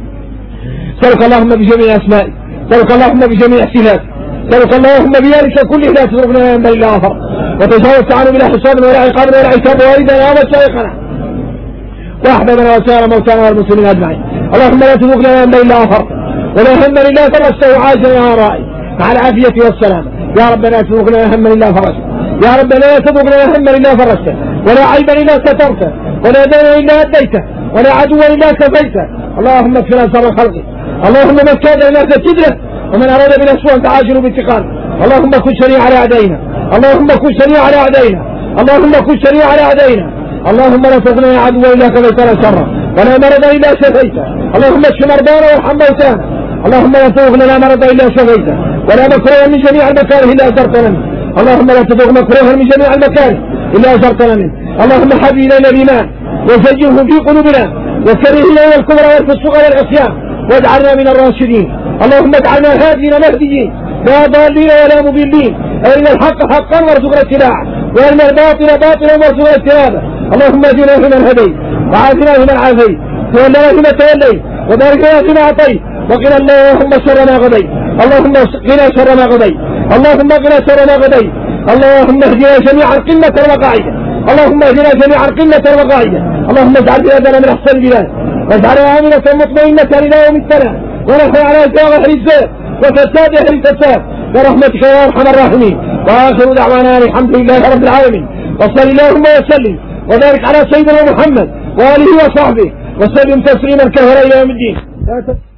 سألك اللهم بجميع أسمائك سألك اللهم بجميع صفاتك سألك اللهم بذلك كل لا تتركنا لا ينبغي إلا غفر وتجاوز عنه بلا حساب ولا عقاب ولا عتاب والدنا ومشايخنا واحببنا وسائر موتانا والمسلمين اجمعين. اللهم لا تتركنا لا ينبغي الا غفر ولا هم الا فرجته عاجلا يا رائي مع العافيه والسلامه. يا ربنا لا تتركنا لا هم الا فرجته يا ربنا لا تتركنا لا هم الا فرجته ولا عيبا الا سترته ولا دينا الا اديته ولا عدوا الا كفيته. اللهم اكفنا شر خلقك. اللهم من كاد الناس كدره ومن اراد بنا سوءا تعاجلوا بانتقام. اللهم كن شريعا على اعدائنا اللهم كن شريعا على اعدائنا اللهم كن شريعا على اعدائنا. اللهم لا تغنى عدوا الا كفيتنا شره ولا مرض الا شفيته. اللهم اشف مرضانا وارحم موتانا. اللهم لا تغنى لا مرض الا شفيته ولا مكروه من جميع المكاره الا اجرتنا منه. اللهم لا تدع مكروها من جميع المكاره الا اجرتنا منه. اللهم حبب الينا الايمان وزينه في قلوبنا وكره الينا الكفر والفسوق والعصيان واجعلنا من الراشدين. اللهم اجعلنا هادين مهديين لا ضالين ولا مضلين. ارنا الحق حقا وارزقنا اتباعه وارنا الباطل باطلا وارزقنا اجتنابه. اللهم اهدنا فيمن هديت وعافنا فيمن عافيت تولنا فيما توليت وبارك لنا فيما اعطيت وقنا اللهم شر ما غديت. اللهم قنا شر ما غديت اللهم قنا شر ما غديت. اللهم اهدنا جميعا قمة المقاعد اللهم اهدنا جميعا قمة المقاعد. اللهم اجعل بلادنا من احسن البلاد واجعلها امنة مطمئنة الى يوم السلام ونحن على ساغ اهل الزاد وفساد اهل الفساد برحمتك يا ارحم الراحمين. واخر دعوانا الحمد لله رب العالمين وصل اللهم وسلم وبارك على سيدنا محمد واله وصحبه وسلم تسليما كثيرا الى يوم الدين.